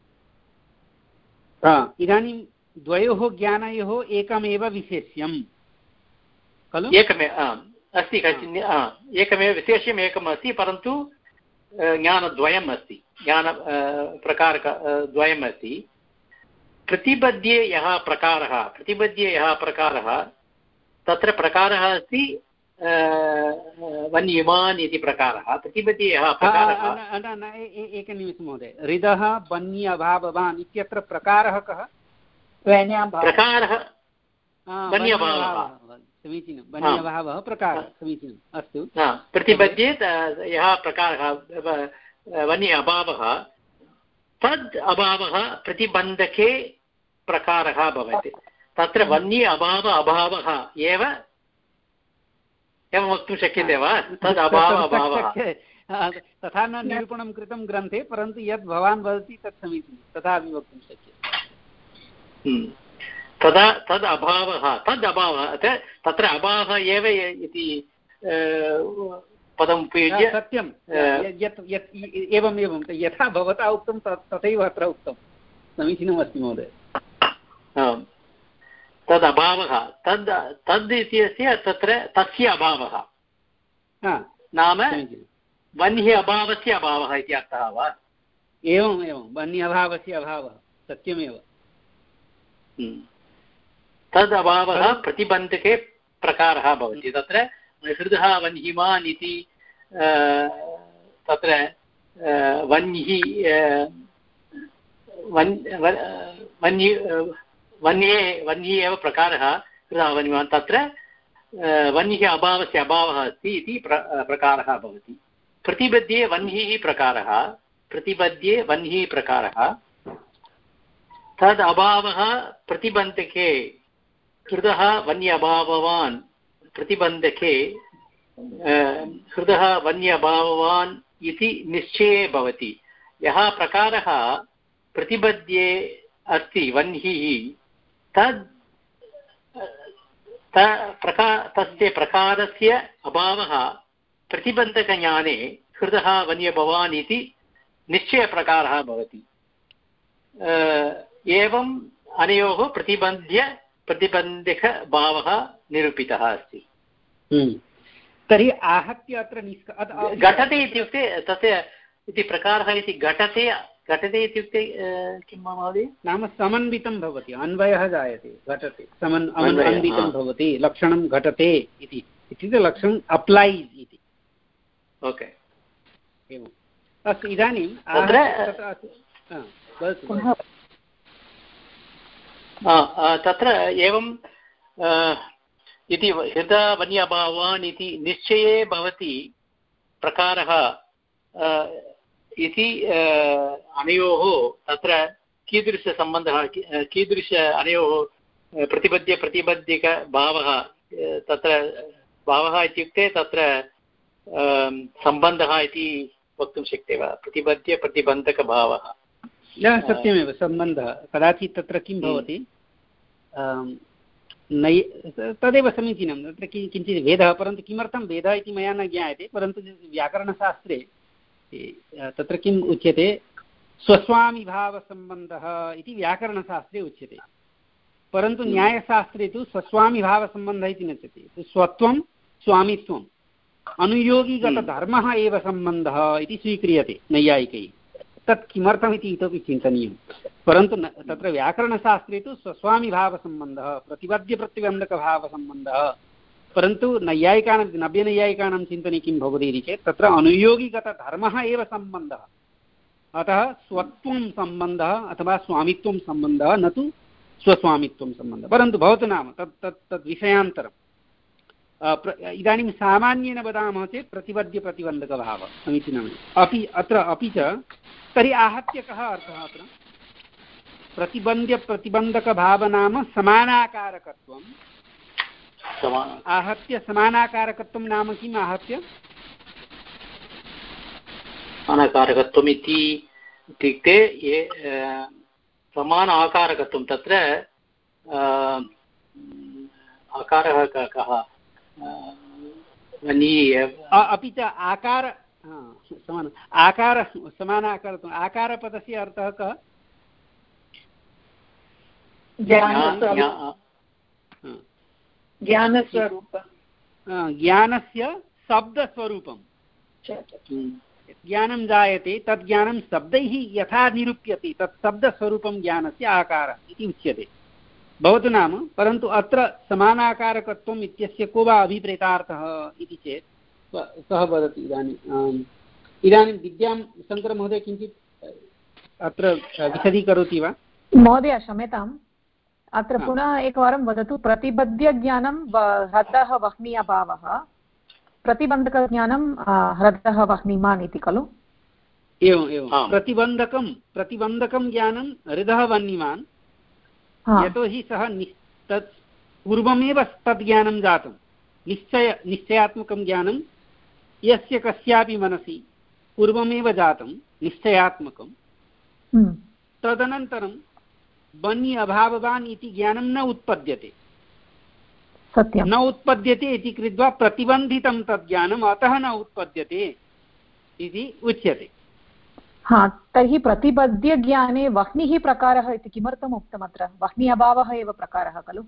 इदानीं द्वयोः ज्ञानयोः एकमेव विशेष्यं खलु एकमेव अस्ति कश्चित् एकमेव विशेष्यम् एकम् अस्ति परन्तु ज्ञानद्वयम् अस्ति ज्ञान प्रकार द्वयम् अस्ति प्रतिबध्ये यः प्रकारः प्रतिबध्ये यः प्रकारः तत्र प्रकारः अस्ति वन्यमान् इति प्रकारः प्रतिबध्ये यः प्रकारः एकनिमिषं महोदय हृदः वन्य अभाववान् इत्यत्र प्रकारः कः प्रकारः वन्यभावः समीचीनं वन्यभावः प्रकारः समीचीनम् अस्तु प्रतिबध्ये यः प्रकारः वन्य अभावः तद् अभावः प्रतिबन्धके प्रकारः भवति तत्र वन्य अभाव अभावः एव एवं वक्तुं शक्यते वा तद् अभाव अभावः तथा न निरूपणं कृतं ग्रन्थे परन्तु यद् भवान् वदति तत् समीचीनं तथापि वक्तुं शक्यते तदा तद् अभावः तद् अभावः तत्र अभावः एव इति पदम् उपयुज्य सत्यं यत् यत् एवम् एवं यथा भवता उक्तं तथैव अत्र उक्तं समीचीनमस्ति महोदय तद् अभावः तद् तद् इत्यस्य तत्र तस्य अभावः नाम वह्नि अभावस्य अभावः इति अर्थः वा एवम् एवं वह्नि अभावस्य अभावः सत्यमेव तद् अभावः प्रतिबन्धके प्रकारः भवति तत्र हृदः वह्निमान् इति तत्र वह्निः वह्नि वह्न्ये वह्नि एव प्रकारः हृदः वह्निमान् तत्र वह्निः अभावस्य अभावः अस्ति इति प्रकारः भवति प्रतिबध्ये वह्निः प्रकारः प्रतिबध्ये वह्निः प्रकारः तद् अभावः प्रतिबन्धके हृदः वन्य अभाववान् प्रतिबन्धके हृदः वन्य अभाववान् इति निश्चये भवति यः प्रकारः प्रतिबध्ये अस्ति वह्निः तद् प्रका तस्य प्रकारस्य अभावः प्रतिबन्धकज्ञाने हृदः वन्यभवान् इति निश्चयप्रकारः भवति एवम् अनयोः प्रतिबन्ध्य प्रतिबन्धकभावः निरूपितः अस्ति तर्हि आहत्य अत्र घटते इत्युक्ते तस्य इति प्रकारः इति घटते घटते इत्युक्ते किं महोदय नाम समन्वितं भवति अन्वयः जायते घटते समन् अन्वितं भवति लक्षणं घटते इति इत्युक्ते लक्षणम् अप्लैस् इति ओके एवम् अस्तु इदानीं तत्र एवं इति हृदवन्यभावान् इति निश्चये भवति प्रकारः इति अनयोः तत्र कीदृशसम्बन्धः कीदृश अनयोः प्रतिपद्य प्रतिपद्यकभावः तत्र भावः इत्युक्ते तत्र सम्बन्धः इति वक्तुं शक्यते वा प्रतिपद्य प्रतिबन्धकभावः न सत्यमेव सम्बन्धः कदाचित् तत्र किं भवति नै तदेव समीचीनं तत्र किञ्चित् भेदः परन्तु किमर्थं भेदः इति मया न ज्ञायते परन्तु व्याकरणशास्त्रे तत्र किम् उच्यते स्वस्वामिभावसम्बन्धः इति व्याकरणशास्त्रे उच्यते परन्तु न्यायशास्त्रे तु स्वस्वामिभावसम्बन्धः इति न उच्यते स्वत्वं स्वामित्वम् अनुयोगिगतधर्मः एव सम्बन्धः इति स्वीक्रियते नैयायिकैः तत् किमर्थमिति इतोपि चिन्तनीयं परन्तु तत्र व्याकरणशास्त्रे तु स्वस्वामिभावसम्बन्धः प्रतिपद्यप्रतिबन्धकभावसम्बन्धः परन्तु नैयायिकानां नव्यनैयायिकानां चिन्तने किं भवति इति चेत् तत्र अनुयोगिगतधर्मः एव सम्बन्धः अतः स्वत्वं सम्बन्धः अथवा स्वामित्वं सम्बन्धः न तु स्वस्वामित्वं सम्बन्धः परन्तु भवतु नाम तत् तत् तद्विषयान्तरम् इदानीं सामान्येन वदामः चेत् प्रतिपद्यप्रतिबन्धकभावः समीचीनम् अपि अत्र अपि च तर्हि आहत्य कः अर्थः अत्र प्रतिबन्ध्यप्रतिबन्धकभाव नाम समानाकारकत्वम् आहत्य समानाकारकत्वं नाम किम् आहत्य समानाकारकत्वम् इति इत्युक्ते ये समान आकारकत्वं तत्र आकारः कः अपि च आकार समान आकार समानाकारत्वम् आकारपदस्य अर्थः कः ज्ञानस्वरूप ज्ञानस्य शब्दस्वरूपं ज्ञानं जायते तद् ज्ञानं शब्दैः यथा निरूप्यते तत् शब्दस्वरूपं ज्ञानस्य आकारः इति उच्यते भवतु नाम परन्तु अत्र समानाकारकत्वम् इत्यस्य को वा अभिप्रेतार्थः इति चेत् कः वदति इदानीम् इदानीं विद्यां शङ्करमहोदय किञ्चित् अत्र विशदीकरोति वा महोदय क्षम्यताम् अत्र पुनः एकवारं वदतु प्रतिबद्ध्यज्ञानं ह्रदः वह्नि अभावः प्रतिबन्धकज्ञानं ह्रदः वह्निमान् इति खलु एवम् एवं प्रतिबन्धकं प्रतिबन्धकं ज्ञानं हृदः वह्निमान् यतोहि सः तत् पूर्वमेव तद् ज्ञानं जातं निश्चय निश्चयात्मकं ज्ञानं यस्य कस्यापि मनसि पूर्वमेव जातं निश्चयात्मकं तदनन्तरं वह्नि अभाववान् इति ज्ञानं न उत्पद्यते सत्यं न उत्पद्यते इति कृत्वा प्रतिबन्धितं तद् ज्ञानम् अतः न उत्पद्यते इति उच्यते हा तर्हि प्रतिबद्ध्यज्ञाने वह्निः प्रकारः इति किमर्थम् उक्तम् अत्र वह्नि अभावः एव प्रकारः खलु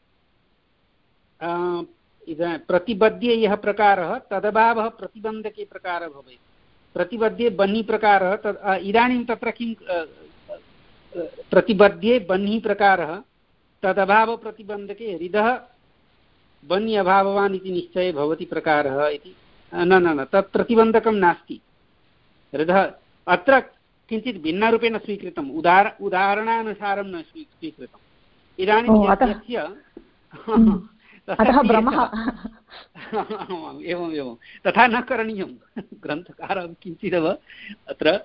इदानीं प्रतिबद्ध्ये यः प्रकारः तदभावः प्रतिबन्धके प्रकारः भवेत् प्रतिबद्ध्ये वह्नि प्रकारः तद् इदानीं तत्र किं प्रतिबद्ध्ये वह्नि प्रकारः तदभावप्रतिबन्धके हृदः वह्नि अभाववान् इति निश्चये भवति प्रकारः इति न न न तत् प्रतिबन्धकं नास्ति हृदः अत्र किञ्चित् भिन्नरूपेण स्वीकृतम् उदाहर उदाहरणानुसारं न स्वी स्वीकृतम् इदानीं यस्य अतः भ्रमः एवम् एवं तथा न करणीयं ग्रन्थकारः किञ्चिदव अत्र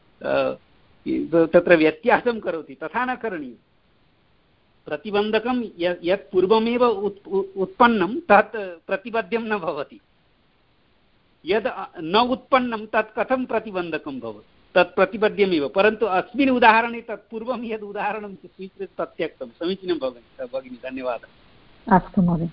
तत्र व्यत्यासं करोति तथा न करणीयं प्रतिबन्धकं यत् पूर्वमेव उत्पन्नं तत् प्रतिबद्ध्यं न भवति यद् न उत्पन्नं तत् कथं प्रतिबन्धकं भवति तत् प्रतिबद्ध्यमेव परन्तु अस्मिन् उदाहरणे तत् पूर्वं यद् उदाहरणं स्वीकृत्य तत् त्यक्तं समीचीनं भवति भगिनी धन्यवादः अस्तु महोदय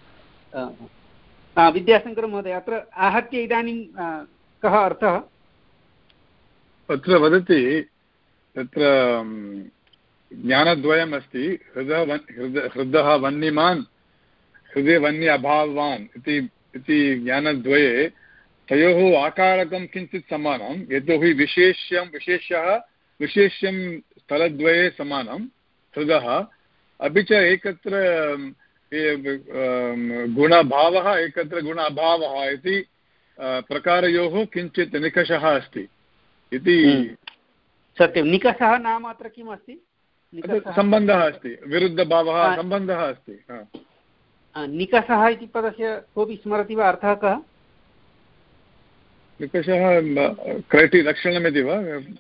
विद्याशङ्कर महोदय अत्र आहत्य इदानीं कः अर्थः अत्र वदति तत्र ज्ञानद्वयम् अस्ति हृदः हृदः हृदः वह्निमान् हृदये वह्नि अभाववान् इति इति ज्ञानद्वये तयोः आकारकं किञ्चित् समानं यतोहि विशेष्यं विशेषः विशेष्यं स्थलद्वये समानं हृदः अपि च एकत्र गुणभावः एकत्र गुण अभावः इति प्रकारयोः किञ्चित् निकषः अस्ति इति सत्यं निकषः नाम अत्र किम् अस्ति सम्बन्धः अस्ति विरुद्धभावः सम्बन्धः अस्ति निकषः इति पदस्य कोऽपि स्मरति वा अर्थः कः निकषः क्रैटी लक्षणमिति वा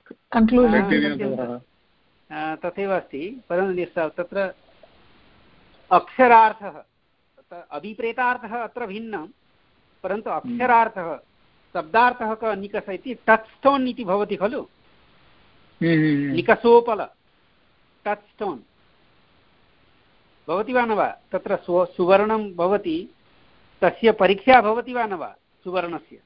तथैव अस्ति परन्तु तत्र अक्षरार्थः अभिप्रेतार्थः अत्र भिन्नः परन्तु अक्षरार्थः शब्दार्थः कः निकष इति टच् स्टोन् इति भवति खलु निकषोपल टच् स्टोन् भवति वा न वा तत्र सुवर्णं भवति तस्य परीक्षा भवति वा न वा सुवर्णस्य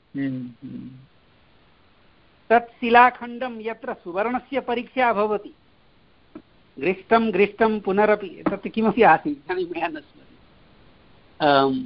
तत् शिलाखण्डं यत्र सुवर्णस्य परीक्षा भवति गृष्टं गृष्टं पुनरपि तत् किमपि आसीत् इदानीं मया न स्मर्यते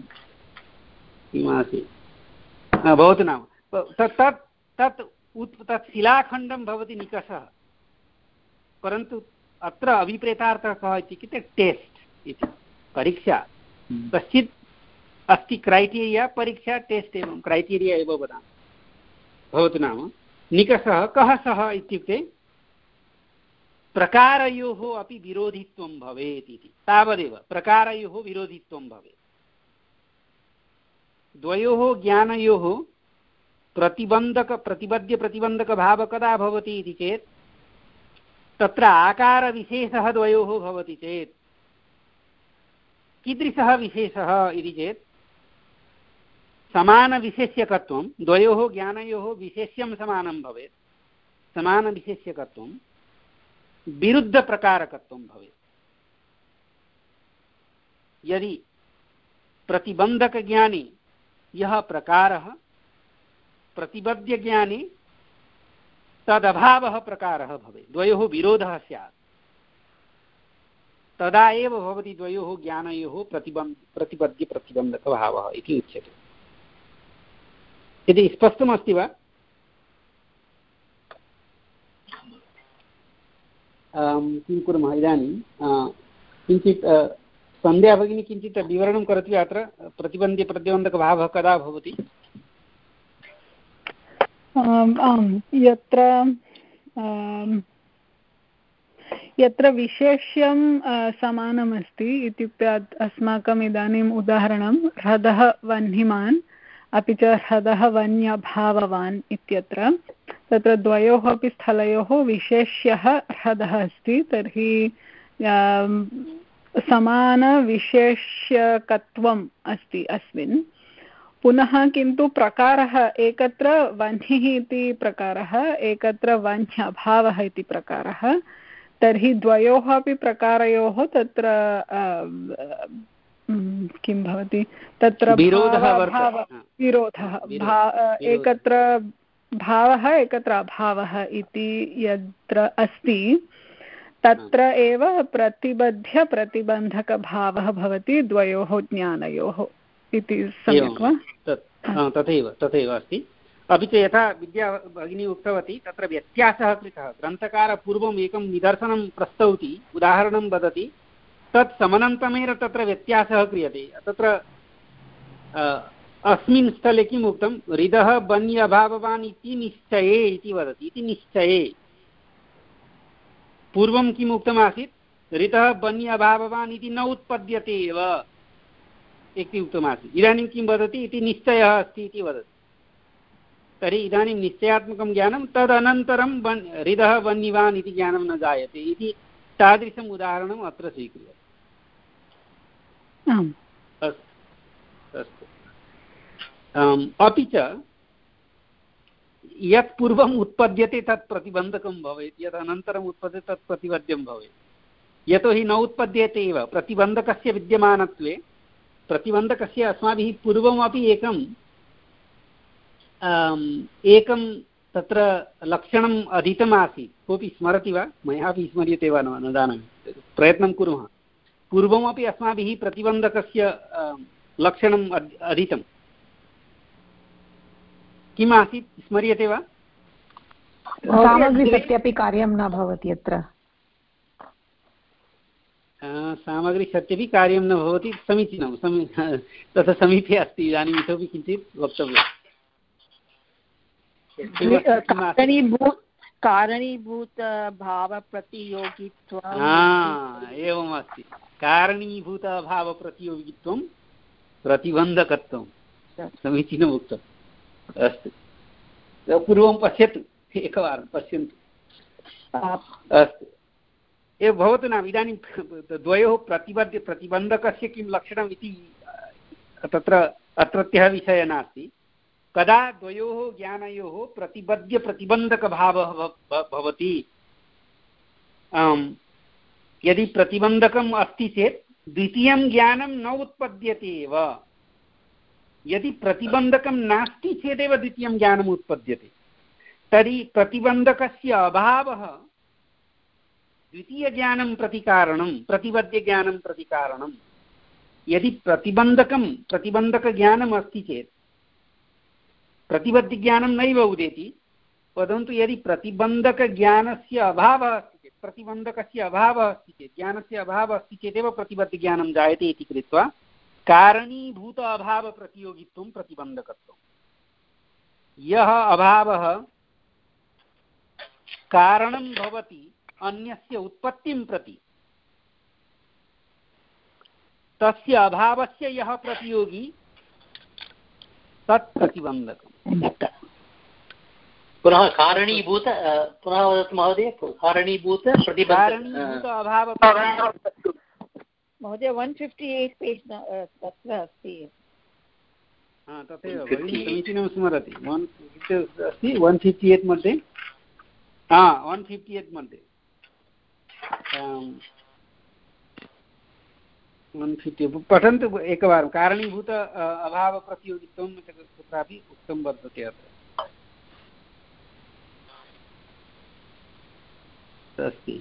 किमासीत् भवतु नाम तत् तत् तत् उत् तत् शिलाखण्डं भवति निकषः परन्तु अत्र अभिप्रेतार्थः कः इत्युक्ते टेस्ट् इति परीक्षा कश्चित् अस्ति क्रैटीरिया परीक्षा टेस्ट् एवं क्रैटीरिया एव वदामि भवतु नाम निकषः कः सः इत्युक्ते प्रकारयोः अपि विरोधित्वं भवेत् इति तावदेव प्रकारयोः विरोधित्वं भवेत् द्वयोः ज्ञानयोः प्रतिबन्धक प्रतिबद्ध प्रतिबन्धकभावः कदा भवति इति चेत् तत्र आकारविशेषः द्वयोः भवति चेत् कीदृशः विशेषः इति चेत् समानविशेष्यकत्वं द्वयोः ज्ञानयोः विशेष्यं समानं भवेत् समानविशेष्यकत्वं विरुद्धप्रकारकत्वं भवेत् यदि प्रतिबन्धकज्ञाने यः प्रकारः प्रतिबद्धज्ञाने तदभावः प्रकारः भवेत् द्वयोः विरोधः स्यात् तदा एव भवति द्वयोः ज्ञानयोः प्रतिबन्ध प्रतिबद्ध प्रतिबन्धकभावः इति उच्यते यदि स्पष्टमस्ति वा किं कुर्मः इदानीं किञ्चित् सन्ध्या भगिनी किञ्चित् विवरणं करोति अत्र प्रतिबन्धि प्रतिबन्धकभावः कदा भवति आम् यत्र यत्र विशेष्यं समानमस्ति इत्युक्ते अस्माकम् इदानीम् उदाहरणं ह्रदः वह्निमान् अपि च ह्रदः वन्यभाववान् इत्यत्र तत्र द्वयोः अपि स्थलयोः विशेष्यः ह्रदः अस्ति तर्हि समानविशेष्यकत्वम् अस्ति अस्मिन् पुनः किन्तु प्रकारः एकत्र वह्निः इति प्रकारः एकत्र वन्यभावः इति प्रकारः तर्हि द्वयोः अपि प्रकारयोः तत्र किं भवति तत्र विरोधः एकत्र भावः एकत्र अभावः इति यत्र अस्ति तत्र एव प्रतिबद्ध्य प्रतिबन्धकभावः भवति द्वयोः ज्ञानयोः इति सम्यक् वा तथैव तथैव अस्ति अपि च यथा विद्या भगिनी उक्तवती तत्र व्यत्यासः कृतः ग्रन्थकारः पूर्वम् एकं निदर्शनं प्रस्तौति उदाहरणं वदति तत् समनन्तमेव तत्र व्यत्यासः क्रियते तत्र अस्मिन् स्थले किम् उक्तं हृदः वन्य अभाववान् इति निश्चये इति वदति इति निश्चये पूर्वं किम् उक्तमासीत् हृदः वन्य अभाववान् इति न उत्पद्यते एव इति उक्तमासीत् इदानीं किं वदति इति निश्चयः अस्ति इति वदति तर्हि इदानीं निश्चयात्मकं ज्ञानं तदनन्तरं वन् हृदः वन्यवान् इति ज्ञानं न जायते इति तादृशम् उदाहरणम् अत्र स्वीक्रियते अस्तु अस्तु अपि च यत् पूर्वम् उत्पद्यते तत् प्रतिबन्धकं भवेत् यत् अनन्तरम् उत्पद्यते तत् प्रतिबद्ध्यं भवेत् यतोहि न उत्पद्यते एव प्रतिबन्धकस्य विद्यमानत्वे प्रतिबन्धकस्य अस्माभिः पूर्वमपि एकं एकं तत्र लक्षणम् अधीतमासीत् कोऽपि स्मरति वा मयापि स्मर्यते वा न जानामि प्रयत्नं कुर्मः पूर्वमपि अस्माभिः प्रतिबन्धकस्य लक्षणम् अधीतं किम् आसीत् स्मर्यते वा सामग्री सत्यपि कार्यं न भवति अत्र सामग्री सत्यपि कार्यं न भवति समीचीनं समी तथा समीपे अस्ति इदानीम् इतोपि किञ्चित् वक्तव्यम् कारणीभूतभावप्रतियोगित्वम् एवमस्ति कारणीभूतभावप्रतियोगित्वं प्रतिबन्धकत्वं समीचीनम् उक्तम् अस्तु पूर्वं पश्यतु एकवारं पश्यन्तु अस्तु एव भवतु नाम इदानीं द्वयोः प्रतिबद्ध प्रतिबन्धकस्य किं लक्षणम् इति तत्र अत्रत्यः विषयः नास्ति कदा द्वयोः ज्ञानयोः प्रतिबद्ध प्रतिबन्धकभावः भवति यदि प्रतिबन्धकम् अस्ति चेत् द्वितीयं ज्ञानं न उत्पद्यते एव यदि प्रतिबन्धकं नास्ति चेदेव द्वितीयं ज्ञानम् उत्पद्यते तर्हि प्रतिबन्धकस्य अभावः द्वितीयज्ञानं प्रतिकारणं प्रतिबद्धज्ञानं प्रतिकारणं यदि प्रतिबन्धकं प्रतिबन्धकज्ञानम् अस्ति चेत् प्रतिबद्धज्ञानं नैव उदेति परन्तु यदि प्रतिबन्धकज्ञानस्य अभावः अस्ति चेत् प्रतिबन्धकस्य अभावः अस्ति चेत् ज्ञानस्य अभावः अस्ति चेदेव प्रतिबद्धज्ञानं जायते इति कृत्वा कारणीभूत अभावप्रतियोगित्वं प्रतिबन्धकत्वं यः अभावः कारणं भवति अन्यस्य उत्पत्तिं प्रति तस्य अभावस्य यः प्रतियोगी तत् प्रतिबन्धकम् पुनः कारणीभूत पुनः वदतु महोदय कारणीभूत कारणीभूत अभाव महोदय वन् फिफ्टि एय्ट् पेज् तत्र अस्ति तथैव समीचीनं स्मरति वन् अस्ति वन् फिफ्टि एय्ट् मध्ये हा वन् फिफ्टि एय्ट् मध्ये वन् फिफ्टि पठन्तु एकवारं कारणीभूत अभावप्रतियोगित्वं कुत्रापि उक्तं वर्तते अत्र अस्ति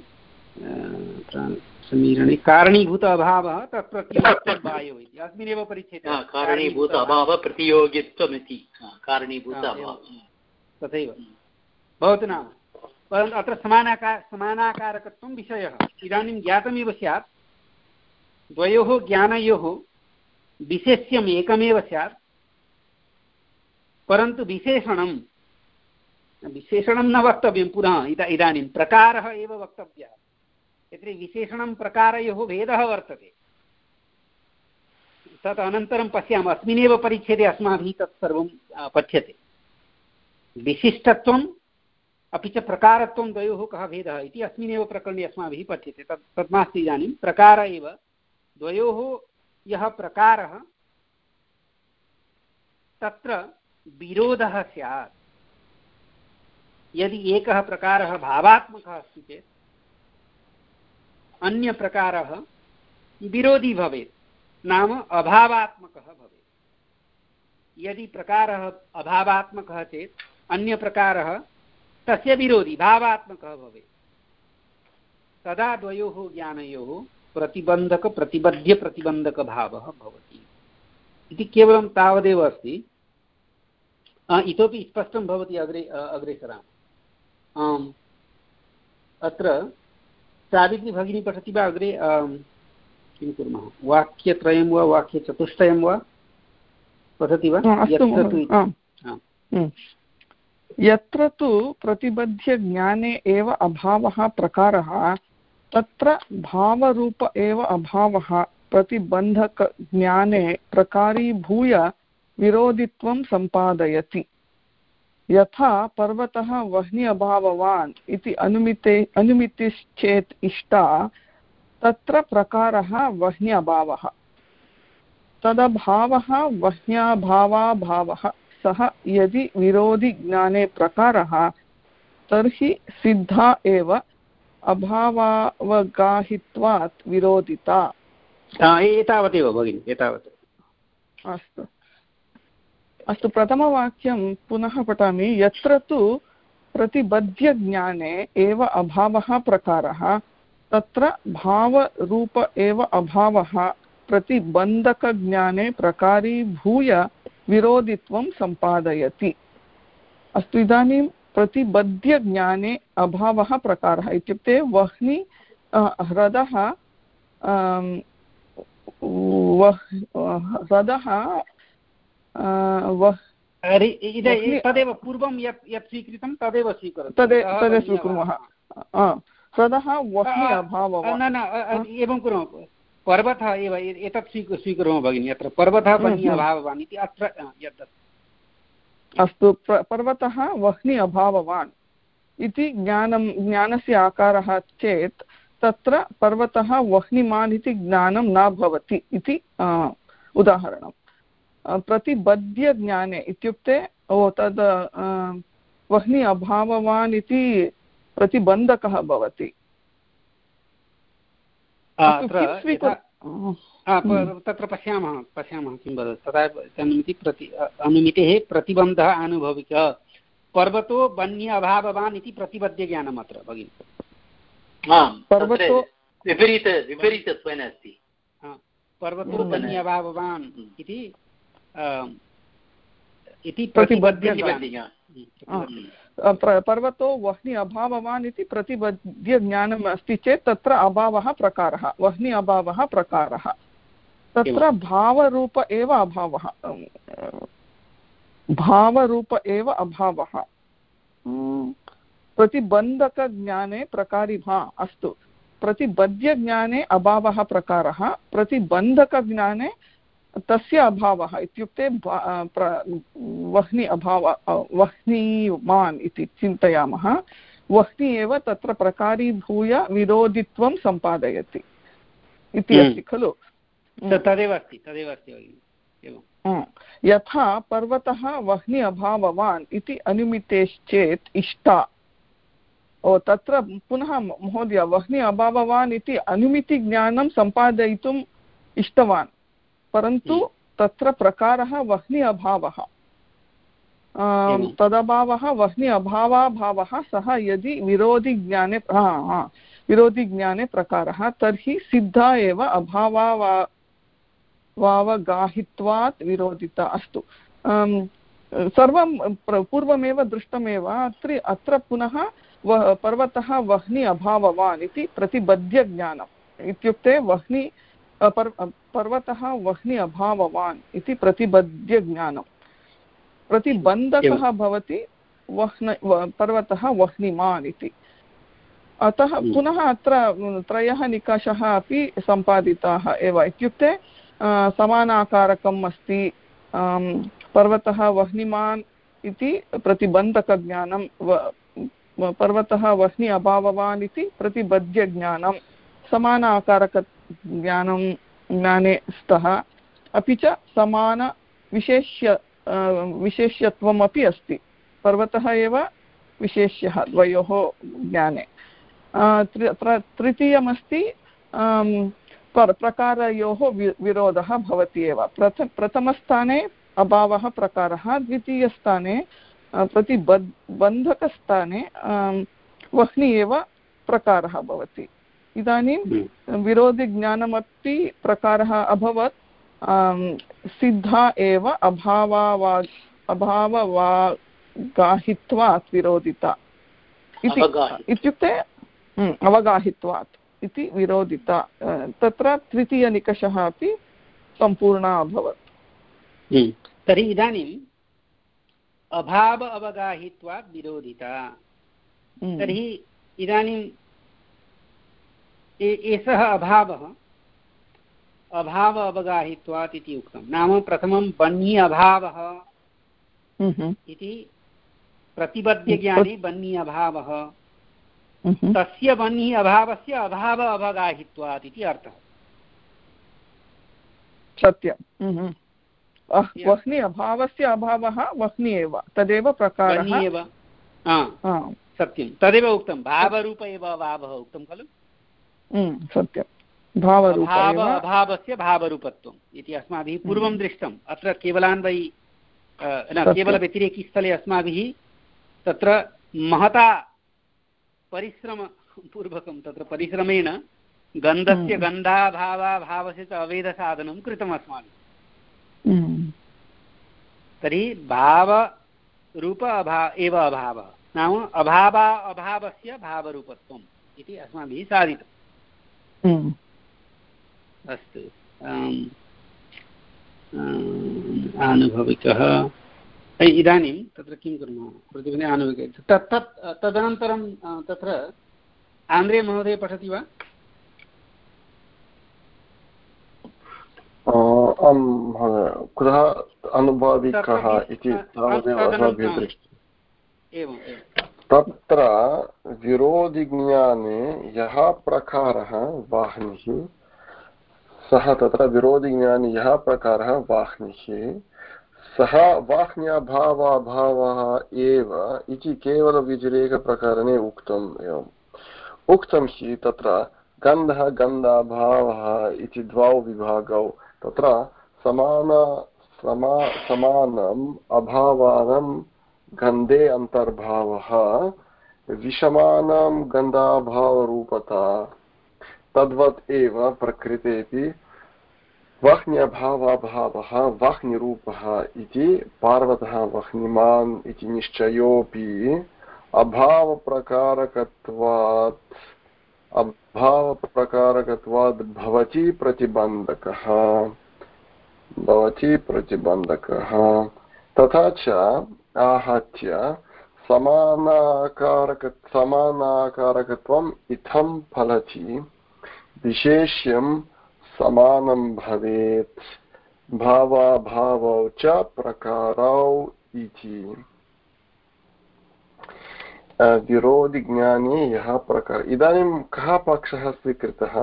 समीरणे कारणीभूत अभावः तत् प्रतियोगित्वं वायौ इति अस्मिन्नेव परिच्छेदे कारणीभूत अभावप्रतियोगित्वमिति कारणीभूत अभावः तथैव भवतु नाम परन्तु अत्र समानाकार समानाकारकत्वं विषयः इदानीं ज्ञातमेव स्यात् द्वयोः ज्ञानयोः विशेष्यम् एकमेव स्यात् परन्तु विशेषणं विशेषणं न वक्तव्यं पुनः इदा इदानीं प्रकारः एव वक्तव्यः यत्र विशेषणं प्रकारयोः भेदः वर्तते तत् अनन्तरं पश्यामः अस्मिन्नेव परिच्छेदे अस्माभिः तत् सर्वं पठ्यते विशिष्टत्वम् अपि च प्रकारत्वं द्वयोः कः भेदः इति अस्मिन्नेव प्रकरणे अस्माभिः पठ्यते तत् तत् नास्ति इदानीं प्रकार एव द्वयोः यः प्रकारः तत्र विरोधः स्यात् यदि एकः प्रकारः भावात्मकः अस्ति चेत् अन्यप्रकारः विरोधी भवेत् नाम अभावात्मकः भवेत् यदि प्रकारः अभावात्मकः चेत् अन्यप्रकारः तस्य विरोधी भावात्मकः भवेत् तदा द्वयोः ज्ञानयोः प्रतिबन्धकप्रतिबध्यप्रतिबन्धकभावः भवति इति केवलं तावदेव अस्ति इतोपि स्पष्टं भवति अग्रे अग्रे सरामः आम् अत्र सावित्री भगिनी पठति वा अग्रे किं कुर्मः वाक्यत्रयं वा वाक्यचतुष्टयं वा पठति वा यत्र तु प्रतिबध्यज्ञाने एव अभावः प्रकारः तत्र भावरूप एव अभावः प्रतिबन्धकज्ञाने प्रकारीभूय विरोधित्वं सम्पादयति यथा पर्वतः वह्नि अभाववान् इति अनुमिते अनुमितिश्चेत् इष्टा तत्र प्रकारः वह्नि अभावः तदभावः वह्न्याभावाभावः सः यदि विरोधि ज्ञाने प्रकारः तर्हि सिद्धा एव अभावावगाहित्वात् विरोधिता एतावदेव भगिनि एतावत् अस्तु अस्तु प्रथमवाक्यं पुनः पठामि यत्र तु प्रतिबध्यज्ञाने एव अभावः प्रकारः तत्र भावरूप एव अभावः प्रतिबन्धकज्ञाने प्रकारीभूय विरोधित्वं सम्पादयति अस्तु इदानीं प्रतिबध्यज्ञाने अभावः प्रकारः इत्युक्ते वह्नि ह्रदः ह्रदः वह् तदेव पूर्वं यत् यत् स्वीकृतं तदेव स्वीकरोतु तदेव तदेव स्वीकुर्मः ह्रदः वह्नि अभावः न न एवं कुर्मः पर्वतः एव एतत् स्वीकुर् स्वीकुर्मः भगिनि अत्र पर्वतः वह्नि अभाववान् इति अत्र यत् अस्तु पर्वतः वह्नि अभाववान् इति ज्ञानं ज्ञानस्य आकारः चेत् तत्र पर्वतः वह्निमान् इति ज्ञानं न भवति इति उदाहरणं प्रतिबध्यज्ञाने इत्युक्ते ओ तद् वह्नि अभाववान् इति प्रतिबन्धकः भवति तत्र पश्यामः पश्यामः किं वदति तदा अनुमिति प्रति अनुमितेः प्रतिबन्धः आनुभविकः पर्वतो वह्नि अभाववान् इति प्रतिबद्धज्ञानम् अत्र भगिनि पर्वतो विपरीत विपरीतत्वेन अस्ति पर्वतो वह्नि अभाववान् इति इति प्रतिबद्धज्ञानं पर्वतो वह्नि अभाववान् इति प्रतिबद्धज्ञानम् अस्ति चेत् तत्र अभावः प्रकारः वह्नि अभावः प्रकारः तत्र भावरूप एव अभावः भावरूप एव अभावः प्रतिबन्धकज्ञाने प्रकारी भा अस्तु प्रतिबध्यज्ञाने अभावः प्रकारः प्रतिबन्धकज्ञाने तस्य अभावः इत्युक्ते वह्नि अभाव वह्निमान् इति चिन्तयामः वह्नि एव तत्र प्रकारीभूय विरोधित्वं सम्पादयति इति अस्ति खलु तदेव अस्ति तदेव अस्ति यथा पर्वतः वह्नि अभाववान् इति अनुमितेश्चेत् इष्टा ओ तत्र पुनः महोदय वह्नि अभाववान् इति अनुमितिज्ञानं सम्पादयितुम् इष्टवान् परन्तु तत्र प्रकारः वह्नि अभावः तदभावः वह्नि अभावाभावः सः यदि विरोधिज्ञाने विरोधिज्ञाने प्रकारः तर्हि सिद्धा एव अभावा वावगाहित्वात् विरोधिता अस्तु सर्वं पूर्वमेव दृष्टमेव अत्र अत्र पुनः पर्वतः वह्नि अभाववान् इति प्रतिबध्यज्ञानम् इत्युक्ते वह्नि पर्वतः वह्नि अभाववान् इति प्रतिबध्यज्ञानं प्रतिबन्धकः भवति वह्न पर्वतः वह्निमान् इति अतः पुनः अत्र त्रयः निकषः अपि सम्पादिताः एव इत्युक्ते समानाकारकम् अस्ति पर्वतः वह्निमान् इति प्रतिबन्धकज्ञानं पर्वतः वह्नि अभाववान् इति प्रतिबध्यज्ञानं समानाकारकज्ञानं ज्ञाने स्तः अपि च समानविशेष्य विशेष्यत्वमपि अस्ति पर्वतः एव विशेष्यः द्वयोः ज्ञाने तृतीयमस्ति प्रकारयोः विरोधः भवति एव प्रथ प्रथमस्थाने अभावः प्रकारः द्वितीयस्थाने प्रतिबद् बन्धकस्थाने वह्नि एव प्रकारः भवति इदानीं विरोधिज्ञानमपि प्रकारः अभवत् सिद्धा एव अभावा अभावगाहित्वात् विरोधिता इत्युक्ते अवगाहित्वात् इति विरोधिता तत्र तृतीयनिकषः अपि सम्पूर्णः अभवत् तर्हि इदानीम् अभाव अवगाहित्वात् विरोधिता तर्हि इदानीम् एषः अभावः अभाव अवगाहित्वात् इति उक्तं नाम प्रथमं वह्नि अभावः इति प्रतिबद्धज्ञाने वह्नि अभावः तस्य वह्नि अभावस्य अभाव अवगाहित्वात् इति अर्थः सत्यं वह्नि अभावस्य अभावः वह्नि एव तदेव प्रकारः एव सत्यं तदेव उक्तं भावरूप एव अभावः उक्तं खलु सत्यं भावरूप अभावस्य भावरूपत्वम् इति अस्माभिः पूर्वं दृष्टम् अत्र केवलान्वयि न केवलव्यतिरेकिस्थले अस्माभिः तत्र महता परिश्रमपूर्वकं तत्र परिश्रमेण गन्धस्य गन्धाभावाभावस्य च अवेधसाधनं कृतम् अस्माभिः तर्हि भावरूप अभा एव अभावः नाम अभावा अभावस्य भावरूपत्वम् इति अस्माभिः साधितम् अस्तु आनुभविकः इदानीं तत्र किं कुर्मः प्रतिपदे आनुविके तत् तत् तदनन्तरं तत्र आन्द्रे महोदय पठति वा? आं महोदय कुतः अनुवादिकः इति तावदेव अस्माभिः दृष्टम्। एवं तत्र विरोधिज्ञाने यः प्रकारः वाह्निः सः तत्र विरोधिज्ञाने यः प्रकारः वाह्निः सः वाह्न्यभावाभावः एव इति केवलव्यतिरेकप्रकरणे उक्तम्। एवम् उक्तं हि तत्र गन्धः गन्धाभावः इति द्वौ विभागौ तत्र समान समा समानम् अभावानं गन्धे अन्तर्भावः विषमानां गन्धाभावरूपता तद्वत् एव प्रकृतेऽपि वाह्न्यभावाभावः वाह्निरूपः इति पार्वतः वह्निमान् इति निश्चयोऽपि अभावप्रकारकत्वात् अभावप्रकारकत्वात् भवति प्रतिबन्धकः भवति प्रतिबन्धकः तथा च आहत्य समानाकारक समानाकारकत्वम् इत्थं फलति विशेष्यं समानं भवेत् भावाभावौ च प्रकारौ इति। विरोधिज्ञाने यः प्रकार इदानीं कः पक्षः स्वीकृतः?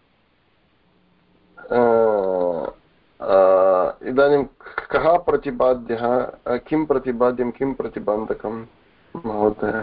इदानीं कः प्रतिपाद्यः किं प्रतिपाद्यं किं प्रतिबन्धकं महोदय?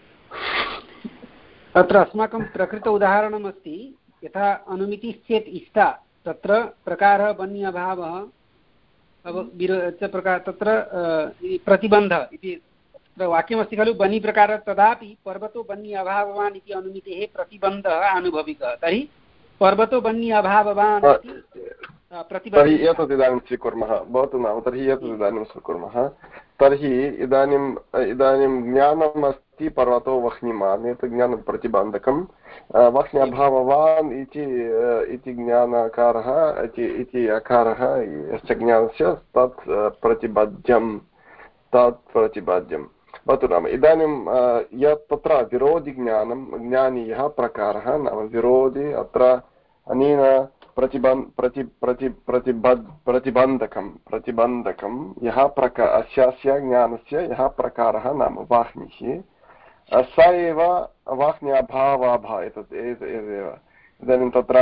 अत्र अस्माकं प्रकृत उदाहरणमस्ति यथा अनुमितिश्चेत् इष्टा तत्र प्रकारः बन्य अभावः प्रकार तत्र प्रतिबन्धः इति वाक्यमस्ति खलु बनि प्रकारः तदापि पर्वतो बन्य अभाववान् इति अनुमितेः प्रतिबन्धः आनुभविकः तर्हि पर्वतो बन्य अभाववान् इति तर्हि एतत् इदानीं स्वीकुर्मः भवतु नाम तर्हि एतत् इदानीं स्वीकुर्मः तर्हि इदानीम् इदानीं ज्ञानम् अस्ति पर्वतो वह्निमान् एतत् ज्ञानं प्रतिबन्धकं वह्न्यभाववान् इति इति ज्ञानाकारः इति अकारः यश्च ज्ञानस्य तत् प्रतिबध्यं तत् प्रतिबध्यं भवतु नाम इदानीं यत् तत्र विरोधिज्ञानं ज्ञानी यः प्रकारः नाम विरोधि अत्र अनेन प्रतिबन् प्रति प्रति प्रतिबद् प्रतिबन्धकं प्रतिबन्धकं यः प्रकार अस्यास्य ज्ञानस्य यः प्रकारः नाम वाह्निः स एव वाह्न्यभावाभावः एतत् एतदेव इदानीं तत्र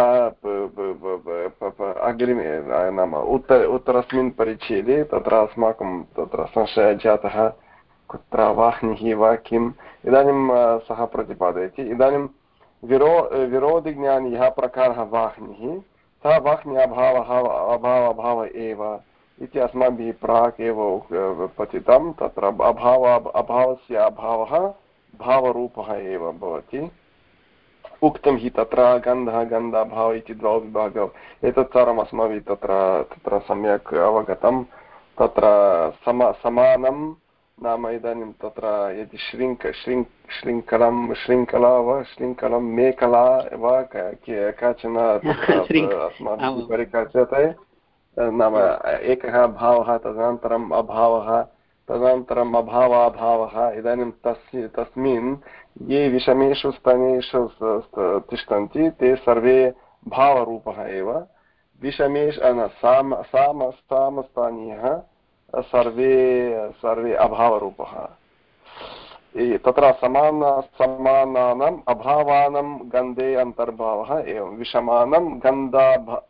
अग्रिमे नाम उत्तर उत्तरस्मिन् परिच्छेदे तत्र अस्माकं तत्र संशयः जातः कुत्र वाह्निः वा किम् इदानीं सः प्रतिपादयति इदानीं विरो विरोधिज्ञानी यः प्रकारः वाह्निः सः वाह्न्यभावः अभावभाव एव इति अस्माभिः प्राक् एव पठितं तत्र अभाव अभावस्य अभावः भावरूपः एव भवति उक्तं हि तत्र गन्धः गन्धाभाव इति द्वौ विभागौ एतत् सर्वम् अस्माभिः तत्र तत्र सम्यक् अवगतं तत्र सम समानं नाम इदानीं तत्र यदि श्रृङ्क श्रृङ् शृङ्खलं शृङ्खला वा शृङ्खलं मेखला वा काचन अस्माभिः परिकल्प्यते नाम एकः भावः तदनन्तरम् अभावः तदनन्तरम् अभावाभावः इदानीं तस्य तस्मिन् ये विषमेषु स्तनेषु तिष्ठन्ति ते सर्वे भावरूपः एव विषमेष साम साम सामस्थानीयः सर्वे सर्वे अभावरूपः तत्र समान समानानाम् अभावानां गन्धे अन्तर्भावः एवं विषमानं गन्धा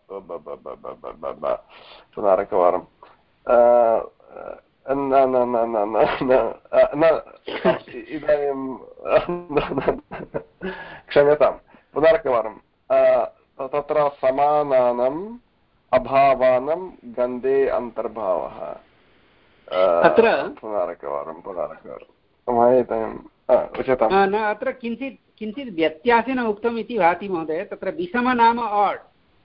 पुनरेकवारं न न न न न न इदानीं क्षम्यतां पुनरेकवारं तत्र समानानाम् अभावानां गन्धे अन्तर्भावः अत्र पुनरेकवारं पुनरेकवारं उच्यताम् न अत्र किञ्चित् किञ्चित् व्यत्यासेन उक्तम् इति भाति महोदय तत्र विषम नाम आड्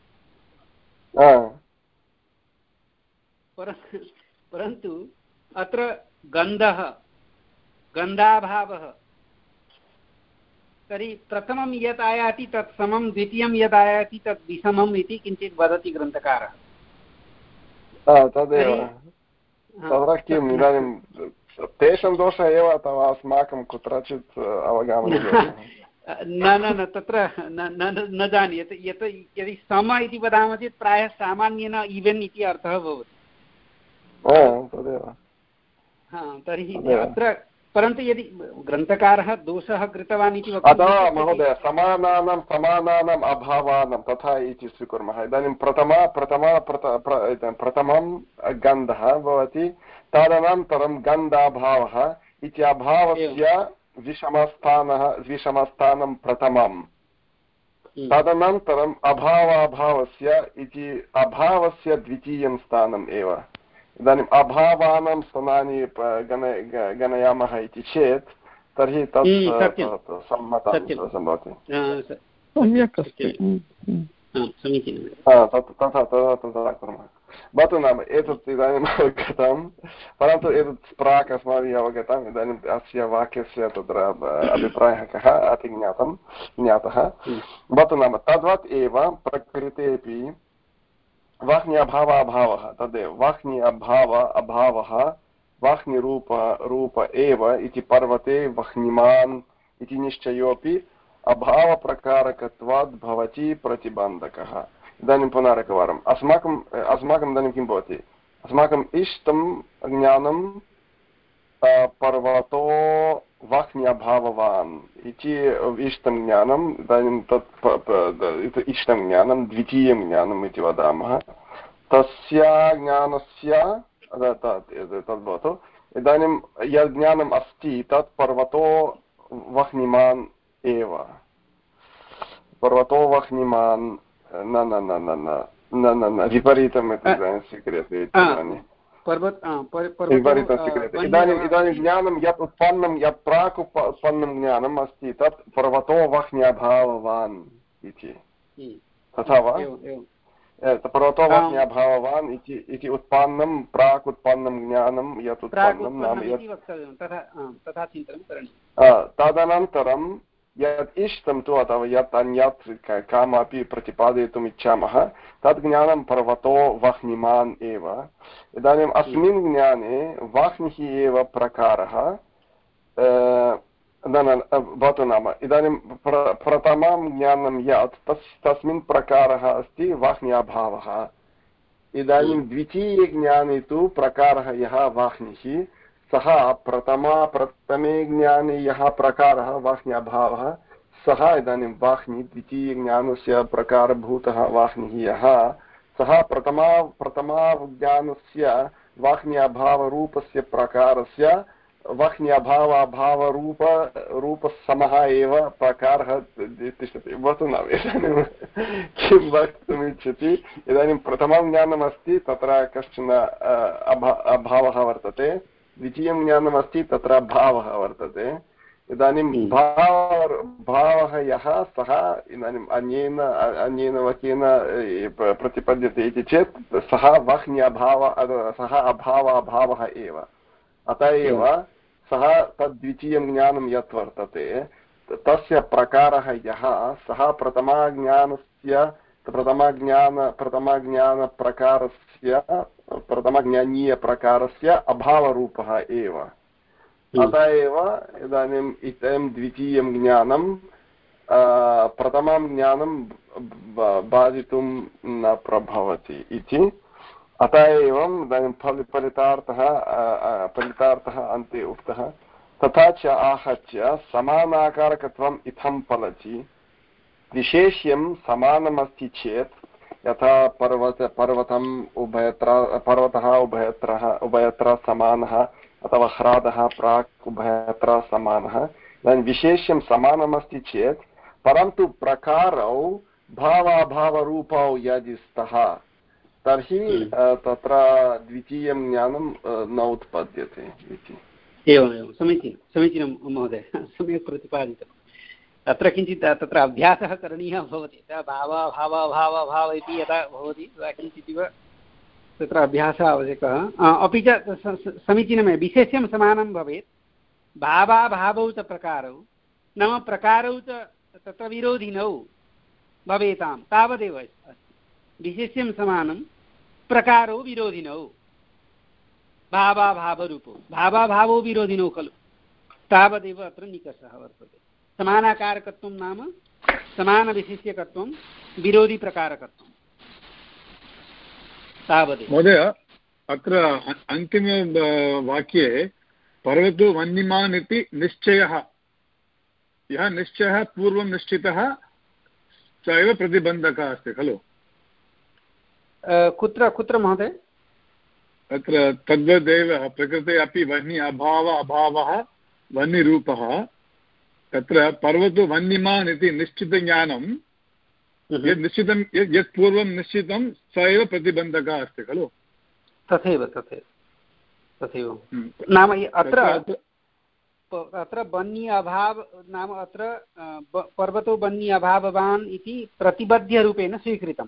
परन्तु अत्र गन्धः गन्धाभावः तर्हि प्रथमं यत् आयाति तत् समं द्वितीयं यत् आयाति तत् विषमम् इति किञ्चित् वदति ग्रन्थकारः तदेव तत्र किम् इदानीं तेषां दोषः एव अथवा अस्माकं कुत्रचित् अवगमनं न न न तत्र न जाने यत् यत् यदि सम इति वदामः चेत् प्रायः सामान्येन इवेन् इति अर्थः भवति। तदेव तर्हि अत्र परन्तु यदि ग्रन्थकारः दोषः कृतवान् इति अथवा महोदय समानानां समानानाम् अभावानां तथा इति स्वीकुर्मः। इदानीं प्रथमा प्रथमा प्रथमं गन्धः भवति, तदनन्तरं गन्धाभावः इति अभावस्य विषमस्थानः विषमस्थानं प्रथमं, तदनन्तरम् अभावाभावस्य इति अभावस्य द्वितीयं स्थानम् एव। इदानीम् अभावानां स्थानानि गणयामः इति चेत् तर्हि तत् सम्मतं सम्भवति। सम्यक् अस्ति, तथा तथा कुर्मः। भवतु नाम एतत् इदानीम् अवगतं, परन्तु एतत् प्राक् अस्माभिः अवगतम्। इदानीम् अस्य वाक्यस्य तत्र अभिप्रायः कः अति ज्ञातं ज्ञातः। भवतु नाम तद्वत् एव प्रकृतेऽपि वाह्नि अभाव अभावः तदेव वाह्नि अभाव अभावः वाह्निरूप रूप एव इति पर्वते वह्निमान् इति निश्चयोऽपि अभावप्रकारकत्वात् भवति प्रतिबन्धकः। इदानीं पुनरेकवारम् अस्माकम् अस्माकम् इदानीं किं भवति, अस्माकम् इष्टं ज्ञानं पर्वतो वाह्न्यभाववान् इति इष्टं ज्ञानम्। इदानीं तत् इष्टं ज्ञानं द्वितीयं ज्ञानम् इति वदामः। तस्य ज्ञानस्य तद् भवतु। इदानीं यद् ज्ञानम् अस्ति तत् पर्वतो वह्निमान् एव, पर्वतो वह्निमान् न न न न न न न विपरीतम् इति स्वीक्रियते। विपरीतं स्वीक्रियते। इदानीम् इदानीं ज्ञानं यत् उत्पन्नं यत् प्राक् उत्पन्नं ज्ञानम् अस्ति तत् पर्वतो वह्न्यभाववान् इति, तथा वा? पर्वतो वह्न्यभाववान् इति उत्पन्नं प्राक् उत्पन्नं ज्ञानं यत् उत्पन्नं नाम तदनन्तरं यत् इष्टं तु अथवा यत् अन्यत् कामपि प्रतिपादयितुम् इच्छामः तद् ज्ञानं पर्वतो वह्निमान् एव। इदानीम् अस्मिन् ज्ञाने वाह्निः एव प्रकारः भवतु नाम इदानीं प्रथमं ज्ञानं यत् तस् तस्मिन् प्रकारः अस्ति वाह्न्याभावः। इदानीं द्वितीयज्ञाने तु प्रकारः यः वाह्निः सः प्रथमा प्रथमे ज्ञाने यः प्रकारः वाह्न्यभावः सः इदानीं वाह्नि द्वितीयज्ञानस्य प्रकारभूतः वाह्निः यः सः प्रथमा प्रथमाज्ञानस्य वाह्न्यभावरूपस्य प्रकारस्य वाह्न्यभावाभावरूप रूपसमः एव प्रकारः तिष्ठति। भवतु नाम इदानीं किं वक्तुमिच्छति, इदानीं प्रथमं ज्ञानमस्ति तत्र कश्चन अभा अभावः वर्तते, द्वितीयं ज्ञानमस्ति तत्र भावः वर्तते। इदानीं भाव भावः यः सः इदानीम् अन्येन अन्येन वाक्येन प्रतिपद्यते इति चेत् सः वाह्न्यभाव सः अभावाभावः एव। अतः एव सः तद्वितीयं ज्ञानं यत् वर्तते तस्य प्रकारः यः सः प्रथमाज्ञानस्य प्रथमज्ञान प्रथमज्ञानप्रकारस्य प्रथमज्ञानीयप्रकारस्य अभावरूपः एव। अतः एव इदानीम् इदं द्वितीयं ज्ञानं प्रथमं ज्ञानं बाधितुं न प्रभवति इति। अतः एवम् इदानीं फल फलितार्थः फलितार्थः अन्ते उक्तः। तथा च आहत्य समानाकारकत्वम् इत्थं फलति। विशेष्यं समानमस्ति चेत् यथा पर्वत पर्वतम् उभयत्र पर्वतः उभयत्रः उभयत्र समानः अथवा ह्रादः प्राक् उभयत्र समानः। इदानीं विशेष्यं समानमस्ति चेत् परन्तु प्रकारौ भावाभावरूपौ यदि स्तः तर्हि तत्र द्वितीयं ज्ञानं न उत्पद्यते इति। एवमेवं समीचीनं समीचीनं महोदय, सम्यक् प्रतिपादितम्। तत्र किञ्चित् तत्र अभ्यासः करणीयः भवति। भाव भाव भाव भाव इति यदा भवति तदा किञ्चिदिव तत्र अभ्यासः आवश्यकः। अपि च समीचीनमेव विशेष्यं समानं भवेत्। भावाभावौ च प्रकारौ नाम प्रकारौ च तत्र विरोधिनौ भवेतां तावदेव अस्ति। विशेष्यं समानं प्रकारौ विरोधिनौ भावाभावरूपो भावाभावो विरोधिनो खलु तावदेव अत्र निकषः वर्तते। समानाकारकत्वं नाम समानविशिष्यकत्वं विरोधिप्रकारकत्वं तावदेव। महोदय अत्र अन्तिम वाक्ये पर्वतो वह्निमान् इति निश्चयः, यः निश्चयः पूर्वं निश्चितः स एव प्रतिबन्धकः अस्ति खलु? कुत्र कुत्र महोदय? अत्र तद्वदेव प्रकृते अपि वह्नि अभाव अभावः वह्निरूपः, तत्र पर्वतो वह्निमान् इति निश्चितज्ञानं यद् निश्चितं यत् पूर्वं निश्चितं स एव प्रतिबन्धकः अस्ति खलु? तथैव तथैव तथैव नाम अत्र अत्र बन्नी अभाव नाम अत्र पर्वतो बन्नी अभाववान् इति प्रतिबध्यरूपेण स्वीकृतम्।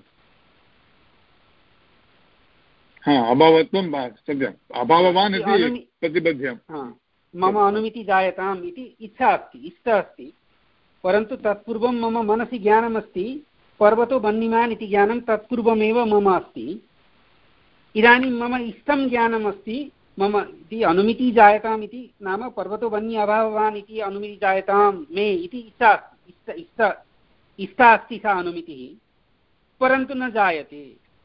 अभावत्वं सत्यम्, अभाववान् इति प्रतिबध्यं। मम अनुमिति जायताम् इति इच्छा अस्ति, इष्टा अस्ति, परन्तु तत्पूर्वं मम मनसि ज्ञानमस्ति पर्वतो वह्निमान् इति ज्ञानं तत्पूर्वमेव मम अस्ति। इदानीं मम इष्टं ज्ञानमस्ति मम इति अनुमिति जायताम् इति नाम पर्वतो वह्नि अभाववान् इति अनुमिति जायतां मे इति इच्छा अस्ति, इष्ट इष्टा इष्टा अस्ति सा अनुमितिः, परन्तु न जायते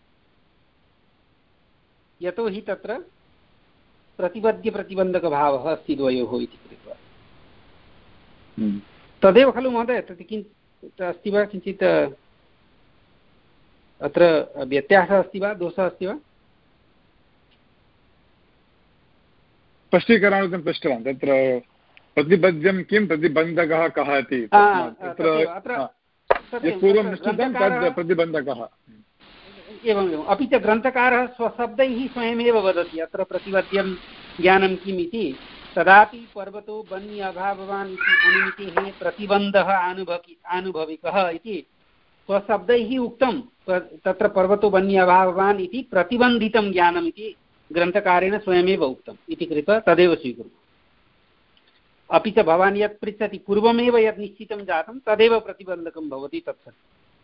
यतोहि तत्र प्रतिबध्यप्रतिबन्धकभावः अस्ति द्वयोः इति कृत्वा। तदेव खलु महोदय तत् किञ्चित् अस्ति वा, किञ्चित् अत्र व्यत्यासः अस्ति वा, दोषः अस्ति वा? स्पष्टीकरणार्थं पृष्टवान्, तत्र प्रतिबध्यं किं प्रतिबन्धकः कः इति, पूर्वं निश्चितं तद् प्रतिबन्धकः। एवमेवम्, अपि च ग्रन्थकारः स्वशब्दैः स्वयमेव वदति अत्र प्रतिबध्यं ज्ञानं किम् इति। तदापि पर्वतो वह्नि अभाववान् इति अनुमितेः प्रतिबन्धः आनुभवि आनुभविकः इति स्वशब्दैः उक्तं। तत्र पर्वतो वह्नि अभाववान् इति प्रतिबन्धितं ज्ञानम् इति ग्रन्थकारेण स्वयमेव उक्तम् इति कृत्वा तदेव स्वीकुर्मः। अपि च भवान् यत् पृच्छति पूर्वमेव यत् निश्चितं जातं तदेव प्रतिबन्धकं भवति तत्सत्।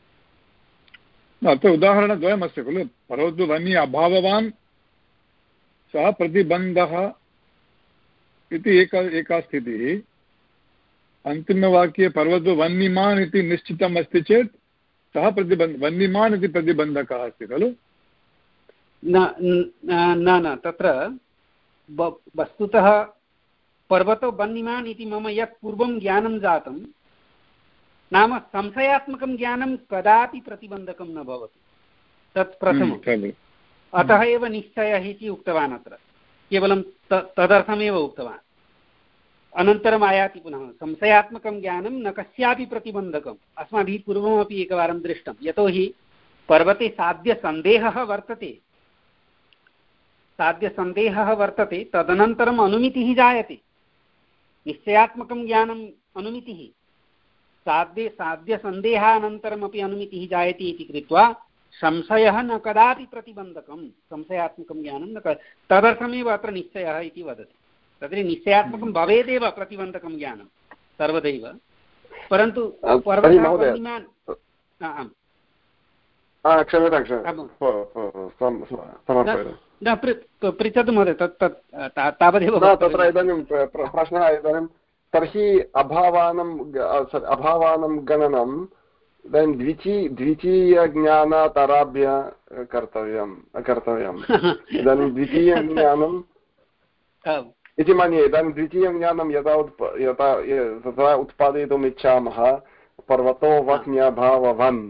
अत्र उदाहरणद्वयमस्ति खलु, पर्वतो वह्नि अभाववान् सः प्रतिबन्धः इति एका एका स्थितिः, अन्तिमवाक्ये पर्वतो वह्निमान् इति निश्चितम् अस्ति चेत् सः प्रतिबन्ध वह्निमान् इति प्रतिबन्धकः अस्ति खलु? न न न तत्र वस्तुतः पर्वतो वह्निमान् इति मम यत् पूर्वं ज्ञानं जातं नाम संशयात्मकं ज्ञानं कदापि प्रतिबन्धकं न भवति, तत् प्रथमम्। अतः एव निश्चयः इति उक्तवान्, अत्र केवलं तदर्थमेव उक्तवान्। अनन्तरम् आयाति पुनः संशयात्मकं ज्ञानं न कस्यापि प्रतिबन्धकम्। अस्माभिः पूर्वमपि एकवारं दृष्टं, यतोहि पर्वते साध्यसन्देहः वर्तते साध्यसन्देहः वर्तते तदनन्तरम् अनुमितिः जायते। निश्चयात्मकं ज्ञानम् अनुमितिः, साध्य साध्यसन्देहानन्तरमपि अनुमितिः जायते इति कृत्वा संशयः न कदापि प्रतिबन्धकं, संशयात्मकं ज्ञानं न तदर्थमेव अत्र निश्चयः इति वदति। तर्हि निश्चयात्मकं भवेदेव प्रतिबन्धकं ज्ञानं सर्वदैव, परन्तु पर्वतः पृच्छतु महोदय, तत् तत् तावदेव। तत्र इदानीं प्रश्नः इदानीं तर्हि अभावानं अभावानं गणनम् इदानीं द्विती द्वितीयज्ञानात् आरभ्य कर्तव्यं कर्तव्यम् इदानीं द्वितीयज्ञानम् इति मन्ये। इदानीं द्वितीयं ज्ञानं यदा उत्प यदा तथा उत्पादयितुम् इच्छामः पर्वतो वह्न्यभाववन्,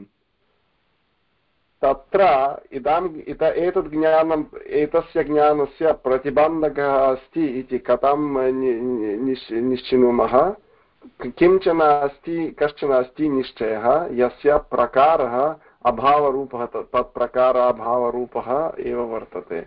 तत्र इदानीम् इत एतद् ज्ञानम् एतस्य ज्ञानस्य प्रतिबन्धकः अस्ति इति कथं निश्चिनुमः? किञ्चन अस्ति कश्चन अस्ति निश्चयः यस्य प्रकारः अभावरूपः, तत् प्रकारः अभावरूपः एव वर्तते,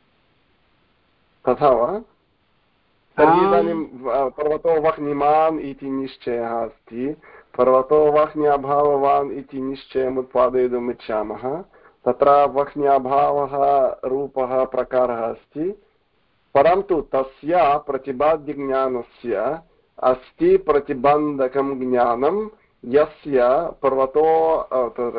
तथा वा? तर्हि इदानीं पर्वतो वह्निमान् इति निश्चयः अस्ति, पर्वतो वह्न्यभाववान् इति निश्चयम् उत्पादयितुम् इच्छामः, तत्र वह्न्यभावः रूपः प्रकारः अस्ति, परन्तु तस्य प्रतिपाद्यज्ञानस्य अस्ति प्रतिबन्धकं ज्ञानं यस्य पर्वतो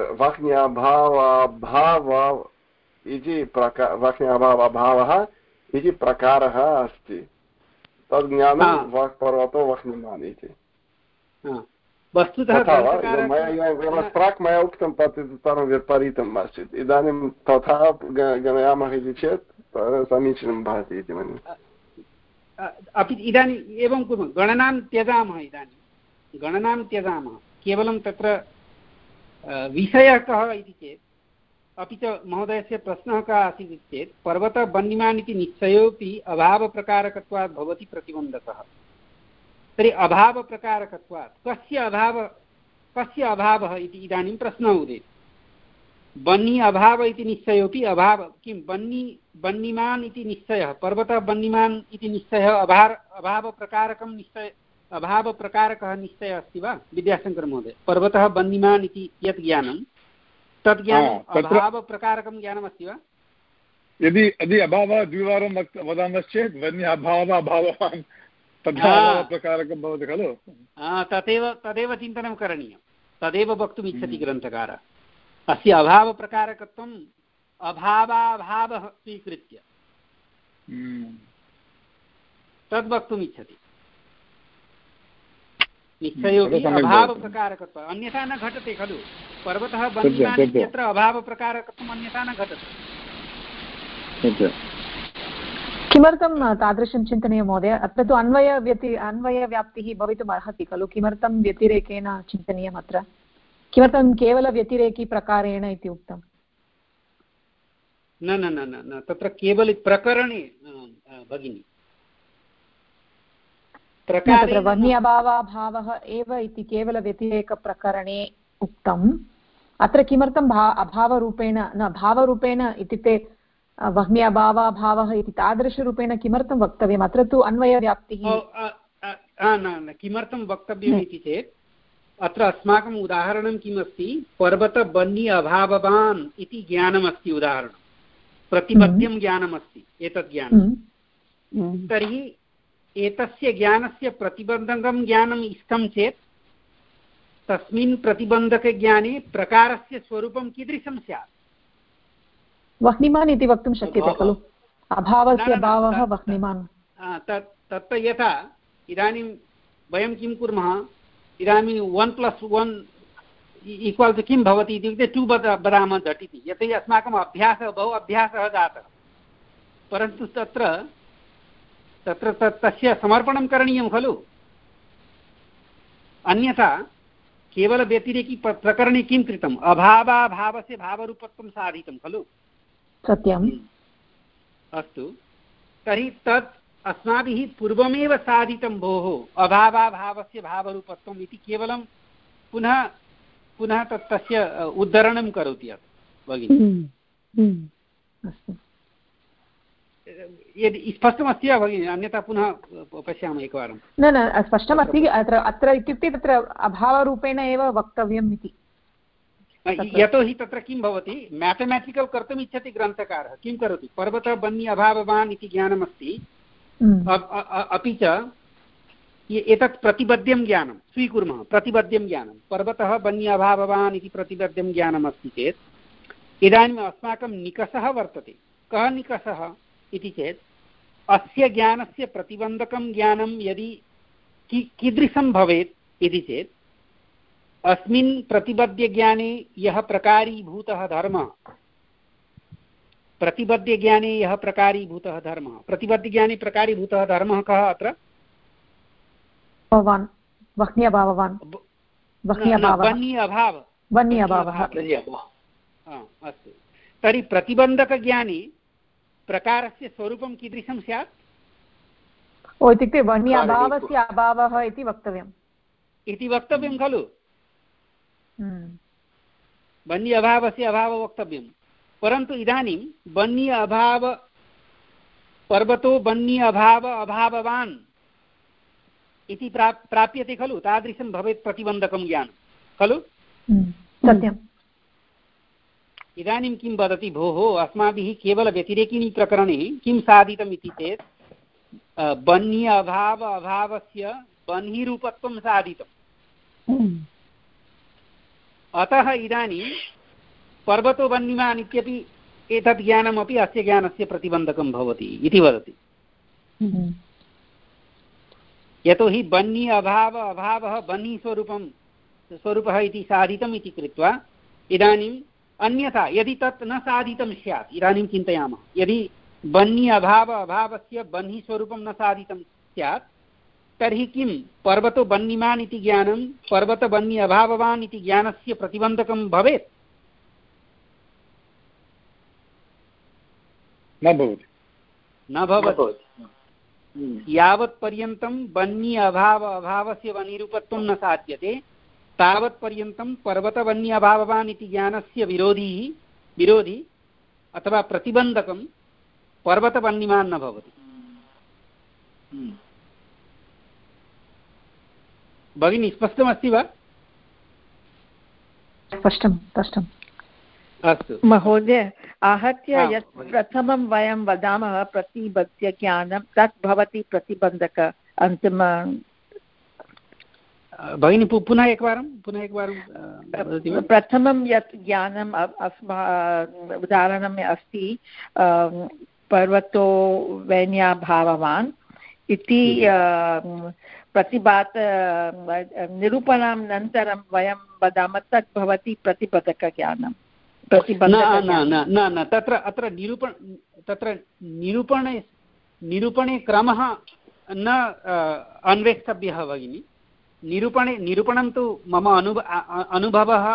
वह्न्यभावाभाव इति प्रकार वह्न्यभावाभावः इति प्रकारः अस्ति तद् ज्ञानं वह् पर्वतो वह्निमान् इति वस्तुतः प्राक् मया उक्तं तत् तत् विपरीतम् आसीत् इदानीं तथा गणयामः इति चेत् समीचीनं भवति इति मन्ये अपि इदानीम् एवं कुर्मः गणनां त्यजामः इदानीं गणनां त्यजामः केवलं तत्र विषयः कः इति चेत् अपि च महोदयस्य प्रश्नः कः आसीत् चेत् पर्वतबन्निमान् इति निश्चयोऽपि अभावप्रकारकत्वात् भवति प्रतिबन्धकः तर्हि अभावप्रकारकत्वात् कस्य अभाव कस्य अभावः इति इदानीं प्रश्नः उदेति बन्नी अभाव इति निश्चयोऽपि अभाव किं बन्नी बन्निमान् इति निश्चयः पर्वतः बन्निमान् इति निश्चयः अभाव अभावप्रकारकं निश्चय अभावप्रकारकः निश्चयः अस्ति वा विद्याशङ्करमहोदय पर्वतः बन्निमान् इति यत् ज्ञानं तद् ज्ञानम् अभावप्रकारकं ज्ञानमस्ति वा यदि यदि अभावः द्विवारं वदामश्चेत् वन्य अभावः अभाववान् तद्भावप्रकारकं भवति खलु तदेव तदेव चिन्तनं करणीयं तदेव वक्तुम् इच्छति ग्रन्थकारः अस्य अभावप्रकारकत्वम् अभावाभावः स्वीकृत्य तद् वक्तुम् इच्छति निश्चयोऽपि अभावप्रकारकत्वम् अन्यथा न घटते खलु पर्वतः बन्निमान् इत्यत्र अभावप्रकारकत्वम् अन्यथा न घटते किमर्थं तादृशं चिन्तनीयं महोदय अत्र तु अन्वयव्यति अन्वयव्याप्तिः भवितुम् अर्हति खलु किमर्थं व्यतिरेकेण चिन्तनीयम् अत्र किमर्थं केवलव्यतिरेकी प्रकारेण इति उक्तम् न न न न तत्र केवल प्रकरणे भगिनी तत्र वह्न्यभावाभावः एव इति केवलव्यतिरेकप्रकरणे उक्तम् अत्र किमर्थं भा अभावरूपेण न भावरूपेण इत्युक्ते वह्न्यभावाभावः इति तादृशरूपेण किमर्थं वक्तव्यम् अत्र तु अन्वयव्याप्तिः न किमर्थं वक्तव्यम् इति चेत् अत्र अस्माकम् उदाहरणं किमस्ति पर्वतबन्नी अभाववान् इति ज्ञानमस्ति उदाहरणं प्रतिपद्यं ज्ञानमस्ति एतत् ज्ञानं तर्हि एतस्य ज्ञानस्य प्रतिबन्धकं ज्ञानम् इष्टं चेत् तस्मिन् प्रतिबन्धकज्ञाने प्रकारस्य स्वरूपं कीदृशं स्यात् वह्निमान् इति वक्तुं शक्यते खलु अभावस्य भावः वह्निमान् तत्र यथा इदानीं वयं किं कुर्मः इदानीं one plus one equal to किं भवति इत्युक्ते टु वदामः झटिति यतोहि अस्माकम् अभ्यासः बहु अभ्यासः जातः परन्तु तत्र तत्र तस्य समर्पणं करणीयं खलु अन्यथा केवलव्यतिरेकी प्रकरणे किं कृतम् अभावाभावस्य भावरूपत्वं साधितं खलु सत्यम् अस्तु तर्हि तत् अस्माभिः पूर्वमेव साधितं भोः अभावाभावस्य भावरूपत्वम् इति केवलं पुनः पुनः तत् तस्य उद्धरणं करोति अत्र भगिनी अस्तु यदि स्पष्टमस्ति वा भगिनि अन्यथा पुनः पश्यामः एकवारं न न स्पष्टमस्ति अत्र अत्र इत्युक्ते तत्र अभावरूपेण एव वक्तव्यम् इति यतोहि तत्र किं भवति मैथमेटिकल् कर्तुम् इच्छति ग्रन्थकारः किं करोति पर्वतः बन्नी अभाववान् इति ज्ञानमस्ति अपि च एतत् प्रतिबद्ध्यं ज्ञानं स्वीकुर्मः प्रतिबद्ध्यं ज्ञानं पर्वतः बन्नी अभाववान् इति प्रतिबद्ध्यं ज्ञानमस्ति चेत् इदानीम् अस्माकं निकषः वर्तते कः निकषः इति चेत् अस्य ज्ञानस्य प्रतिबन्धकं ज्ञानं यदि कि कीदृशं भवेत् इति चेत् अस्मिन् प्रतिबद्धज्ञाने यः प्रकारीभूतः धर्मः प्रतिबद्धज्ञाने यः प्रकारीभूतः धर्मः प्रतिबद्धज्ञाने प्रकारीभूतः धर्मः कः अत्र वह्न्यभाववान् वह्नि अभाव वह्नि अभावः अस्तु तर्हि प्रतिबन्धकज्ञाने प्रकारस्य स्वरूपं कीदृशं स्यात् ओ इत्युक्ते वह्नि अभावस्य अभावः इति वक्तव्यम् इति वक्तव्यं खलु वह्नि अभावस्य अभावः वक्तव्यं परन्तु इदानीं वह्नि अभाव पर्वतो वह्नि अभाव अभाववान् इति प्राप् प्राप्यते खलु तादृशं भवेत् प्रतिबन्धकं ज्ञानं खलु सत्यम् इदानीं किं वदति भोः अस्माभिः केवलव्यतिरेकिणी प्रकरणे किं साधितम् इति चेत् वह्नि अभाव अभावस्य वह्निरूपत्वं साधितम् अतः इदानीं पर्वतो वह्निमान् इत्यपि एतत् ज्ञानमपि अस्य ज्ञानस्य प्रतिबन्धकं भवति इति वदति। यतोहि बन्नी अभाव अभावः बन्नी स्वरूपं स्वरूपः इति साधितम् इति कृत्वा इदानीम् अन्यथा यदि तत् न साधितं स्यात्, इदानीं चिन्तयामः, यदि बन्नी अभाव अभावस्य बन्ही स्वरूपं न साधितं स्यात् तर्हि किं पर्वतो बन्निमान् इति ज्ञानं पर्वतबन्नी अभाववान् इति ज्ञानस्य प्रतिबन्धकं भवेत्? न भवति न भवति। यावत्पर्यन्तं बन्नी अभाव अभावस्य वनिरूपत्वं न साध्यते तावत्पर्यन्तं पर्वतबन्नी अभाववान् इति ज्ञानस्य विरोधी विरोधी अथवा प्रतिबन्धकं पर्वतबन्निमान् न भवति। भगिनी स्पष्टमस्ति वा? स्पष्टं स्पष्टम्। अस्तु महोदय, आहत्य यत् प्रथमं वयं वदामः प्रतिबद्धज्ञानं तत् भवति प्रतिबन्धक अन्तिम। भगिनी पुनः एकवारं पुनः एकवारं प्रथमं यत् ज्ञानम् अस्मा उदाहरणम् अस्ति पर्वतो वैन्याभाववान् इति प्रतिबात निरूपणानन्तरं वयं वदामः तत् भवति प्रतिबद्धकज्ञानं। न न न तत्र अत्र निरूपण तत्र निरूपणे निरूपणे क्रमः न अन्वेष्टव्यः भगिनि। निरूपणे निरूपणं तु मम अनुभव अनुभवः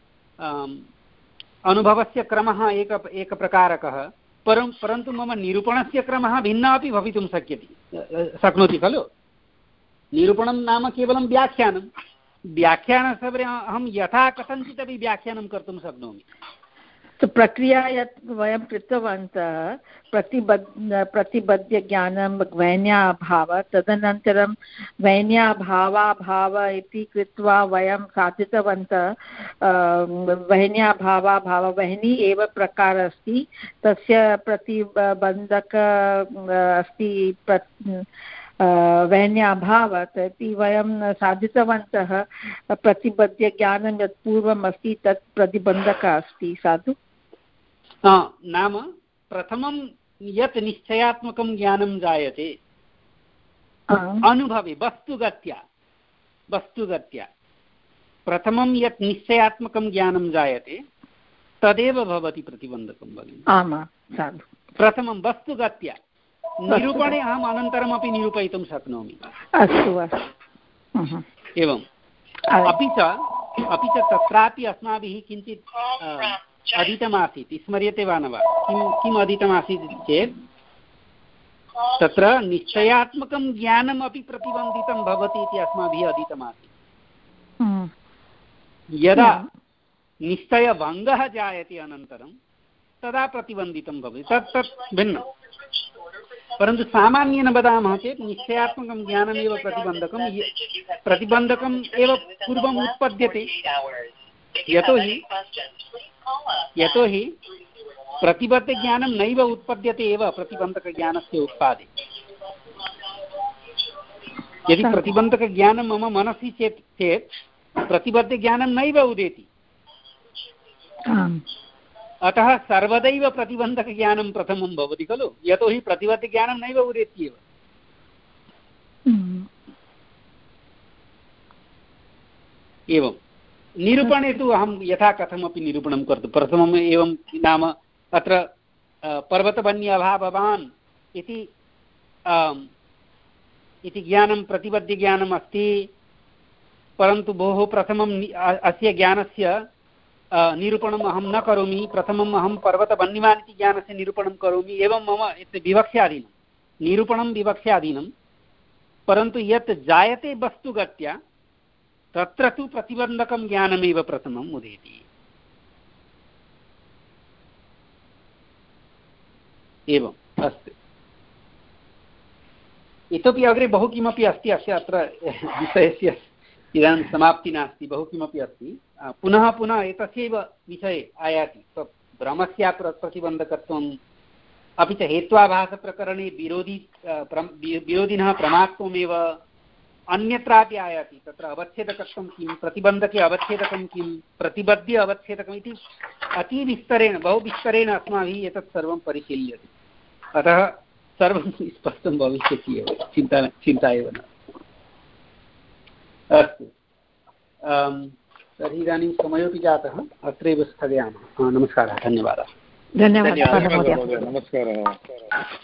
अनुभवस्य क्रमः एक एकप्रकारकः, परं परन्तु मम निरूपणस्य क्रमः भिन्नः अपि भवितुं शक्यते शक्नोति खलु। निरूपणं नाम केवलं व्याख्यानं, व्याख्यानसमये अहं यथा कथञ्चित् अपि व्याख्यानं कर्तुं शक्नोमि। प्रक्रिया यत् वयं कृतवन्तः प्रतिबद्ध प्रतिबद्धज्ञानं वैन्याभाव, तदनन्तरं वैन्याभावाभाव इति कृत्वा वयं साधितवन्तः वैन्याभावाभाव वह्नि एव प्रकारः अस्ति, तस्य प्रतिबन्धक अस्ति वैन्याभावात् इति वयं साधितवन्तः। प्रतिबद्धज्ञानं यत् पूर्वम् अस्ति तत् प्रतिबन्धकः अस्ति। साधु नाम प्रथमं यत् निश्चयात्मकं ज्ञानं जायते अनुभवे वस्तुगत्या वस्तुगत्या प्रथमं यत् निश्चयात्मकं ज्ञानं जायते तदेव भवति प्रतिबन्धकं भगिनि। आमां साधु। प्रथमं वस्तुगत्या, निरूपणे अहम् अनन्तरमपि निरूपयितुं शक्नोमि। अस्तु अस्तु एवं। अपि च अपि च तत्रापि अस्माभिः किञ्चित् अधीतमासीत्, स्मर्यते वा न वा? किं किम् अधीतमासीत् चेत् तत्र निश्चयात्मकं ज्ञानमपि प्रतिबन्धितं भवति इति अस्माभिः अधीतमासीत्। यदा निश्चयभङ्गः जायते अनन्तरं तदा प्रतिबन्धितं भवति, तत् तत् भिन्नं। परन्तु सामान्येन वदामः चेत् निश्चयात्मकं ज्ञानमेव प्रतिबन्धकं प्रतिबन्धकम् एव पूर्वम् उत्पद्यते। यतोहि यतोहि प्रतिबद्धज्ञानं नैव उत्पद्यते एव प्रतिबन्धकज्ञानस्य उत्पादे। यदि प्रतिबन्धकज्ञानं मम मनसि चेत् चेत् प्रतिबद्धज्ञानं नैव उदेति। अतः सर्वदैव प्रतिबन्धकज्ञानं प्रथमं भवति खलु, यतोहि प्रतिबद्धज्ञानं नैव उदेति एव। एवं निरूपणे तु अहं यथा कथमपि निरूपणं कर्तुं प्रथमम् एवं नाम अत्र पर्वतबन्नी अभाववान् इति इति ज्ञानं प्रतिबद्धज्ञानम् अस्ति, परन्तु भोः प्रथमम् अस्य ज्ञानस्य निरूपणम् अहं न करोमि, प्रथमम् अहं पर्वतबन्निमान् इति ज्ञानस्य निरूपणं करोमि। एवं मम विवक्ष्याधीनं निरूपणं विवक्ष्याधीनं, परन्तु यत् जायते वस्तुगत्या तत्र तु प्रतिबन्धकं ज्ञानमेव प्रथमम् उदेति। एवम् अस्तु। इतोपि अग्रे बहु किमपि अस्ति अस्य अत्र विषयस्य इदानीं समाप्तिः नास्ति, बहु किमपि अस्ति। पुनः पुनः एतस्यैव विषये आयाति भ्रमस्य प्रतिबन्धकत्वम्, अपि च हेत्वाभासप्रकरणे विरोधी विरोधिनः प्रमात्वमेव अन्यत्रापि आयाति तत्र अवच्छेदकत्वं किं प्रतिबन्धके अवच्छेदकं किं प्रतिबद्ध्य अवच्छेदकम् इति अतिविस्तरेण बहु विस्तरेण अस्माभिः एतत् सर्वं परिशील्यते अतः सर्वं स्पष्टं भविष्यति एव चिन्ता चिन्ता एव न अस्तु तर्हि इदानीं समयोपि जातः अत्रैव स्थगयामः नमस्कारः धन्यवादः धन्यवादः नमस्कारः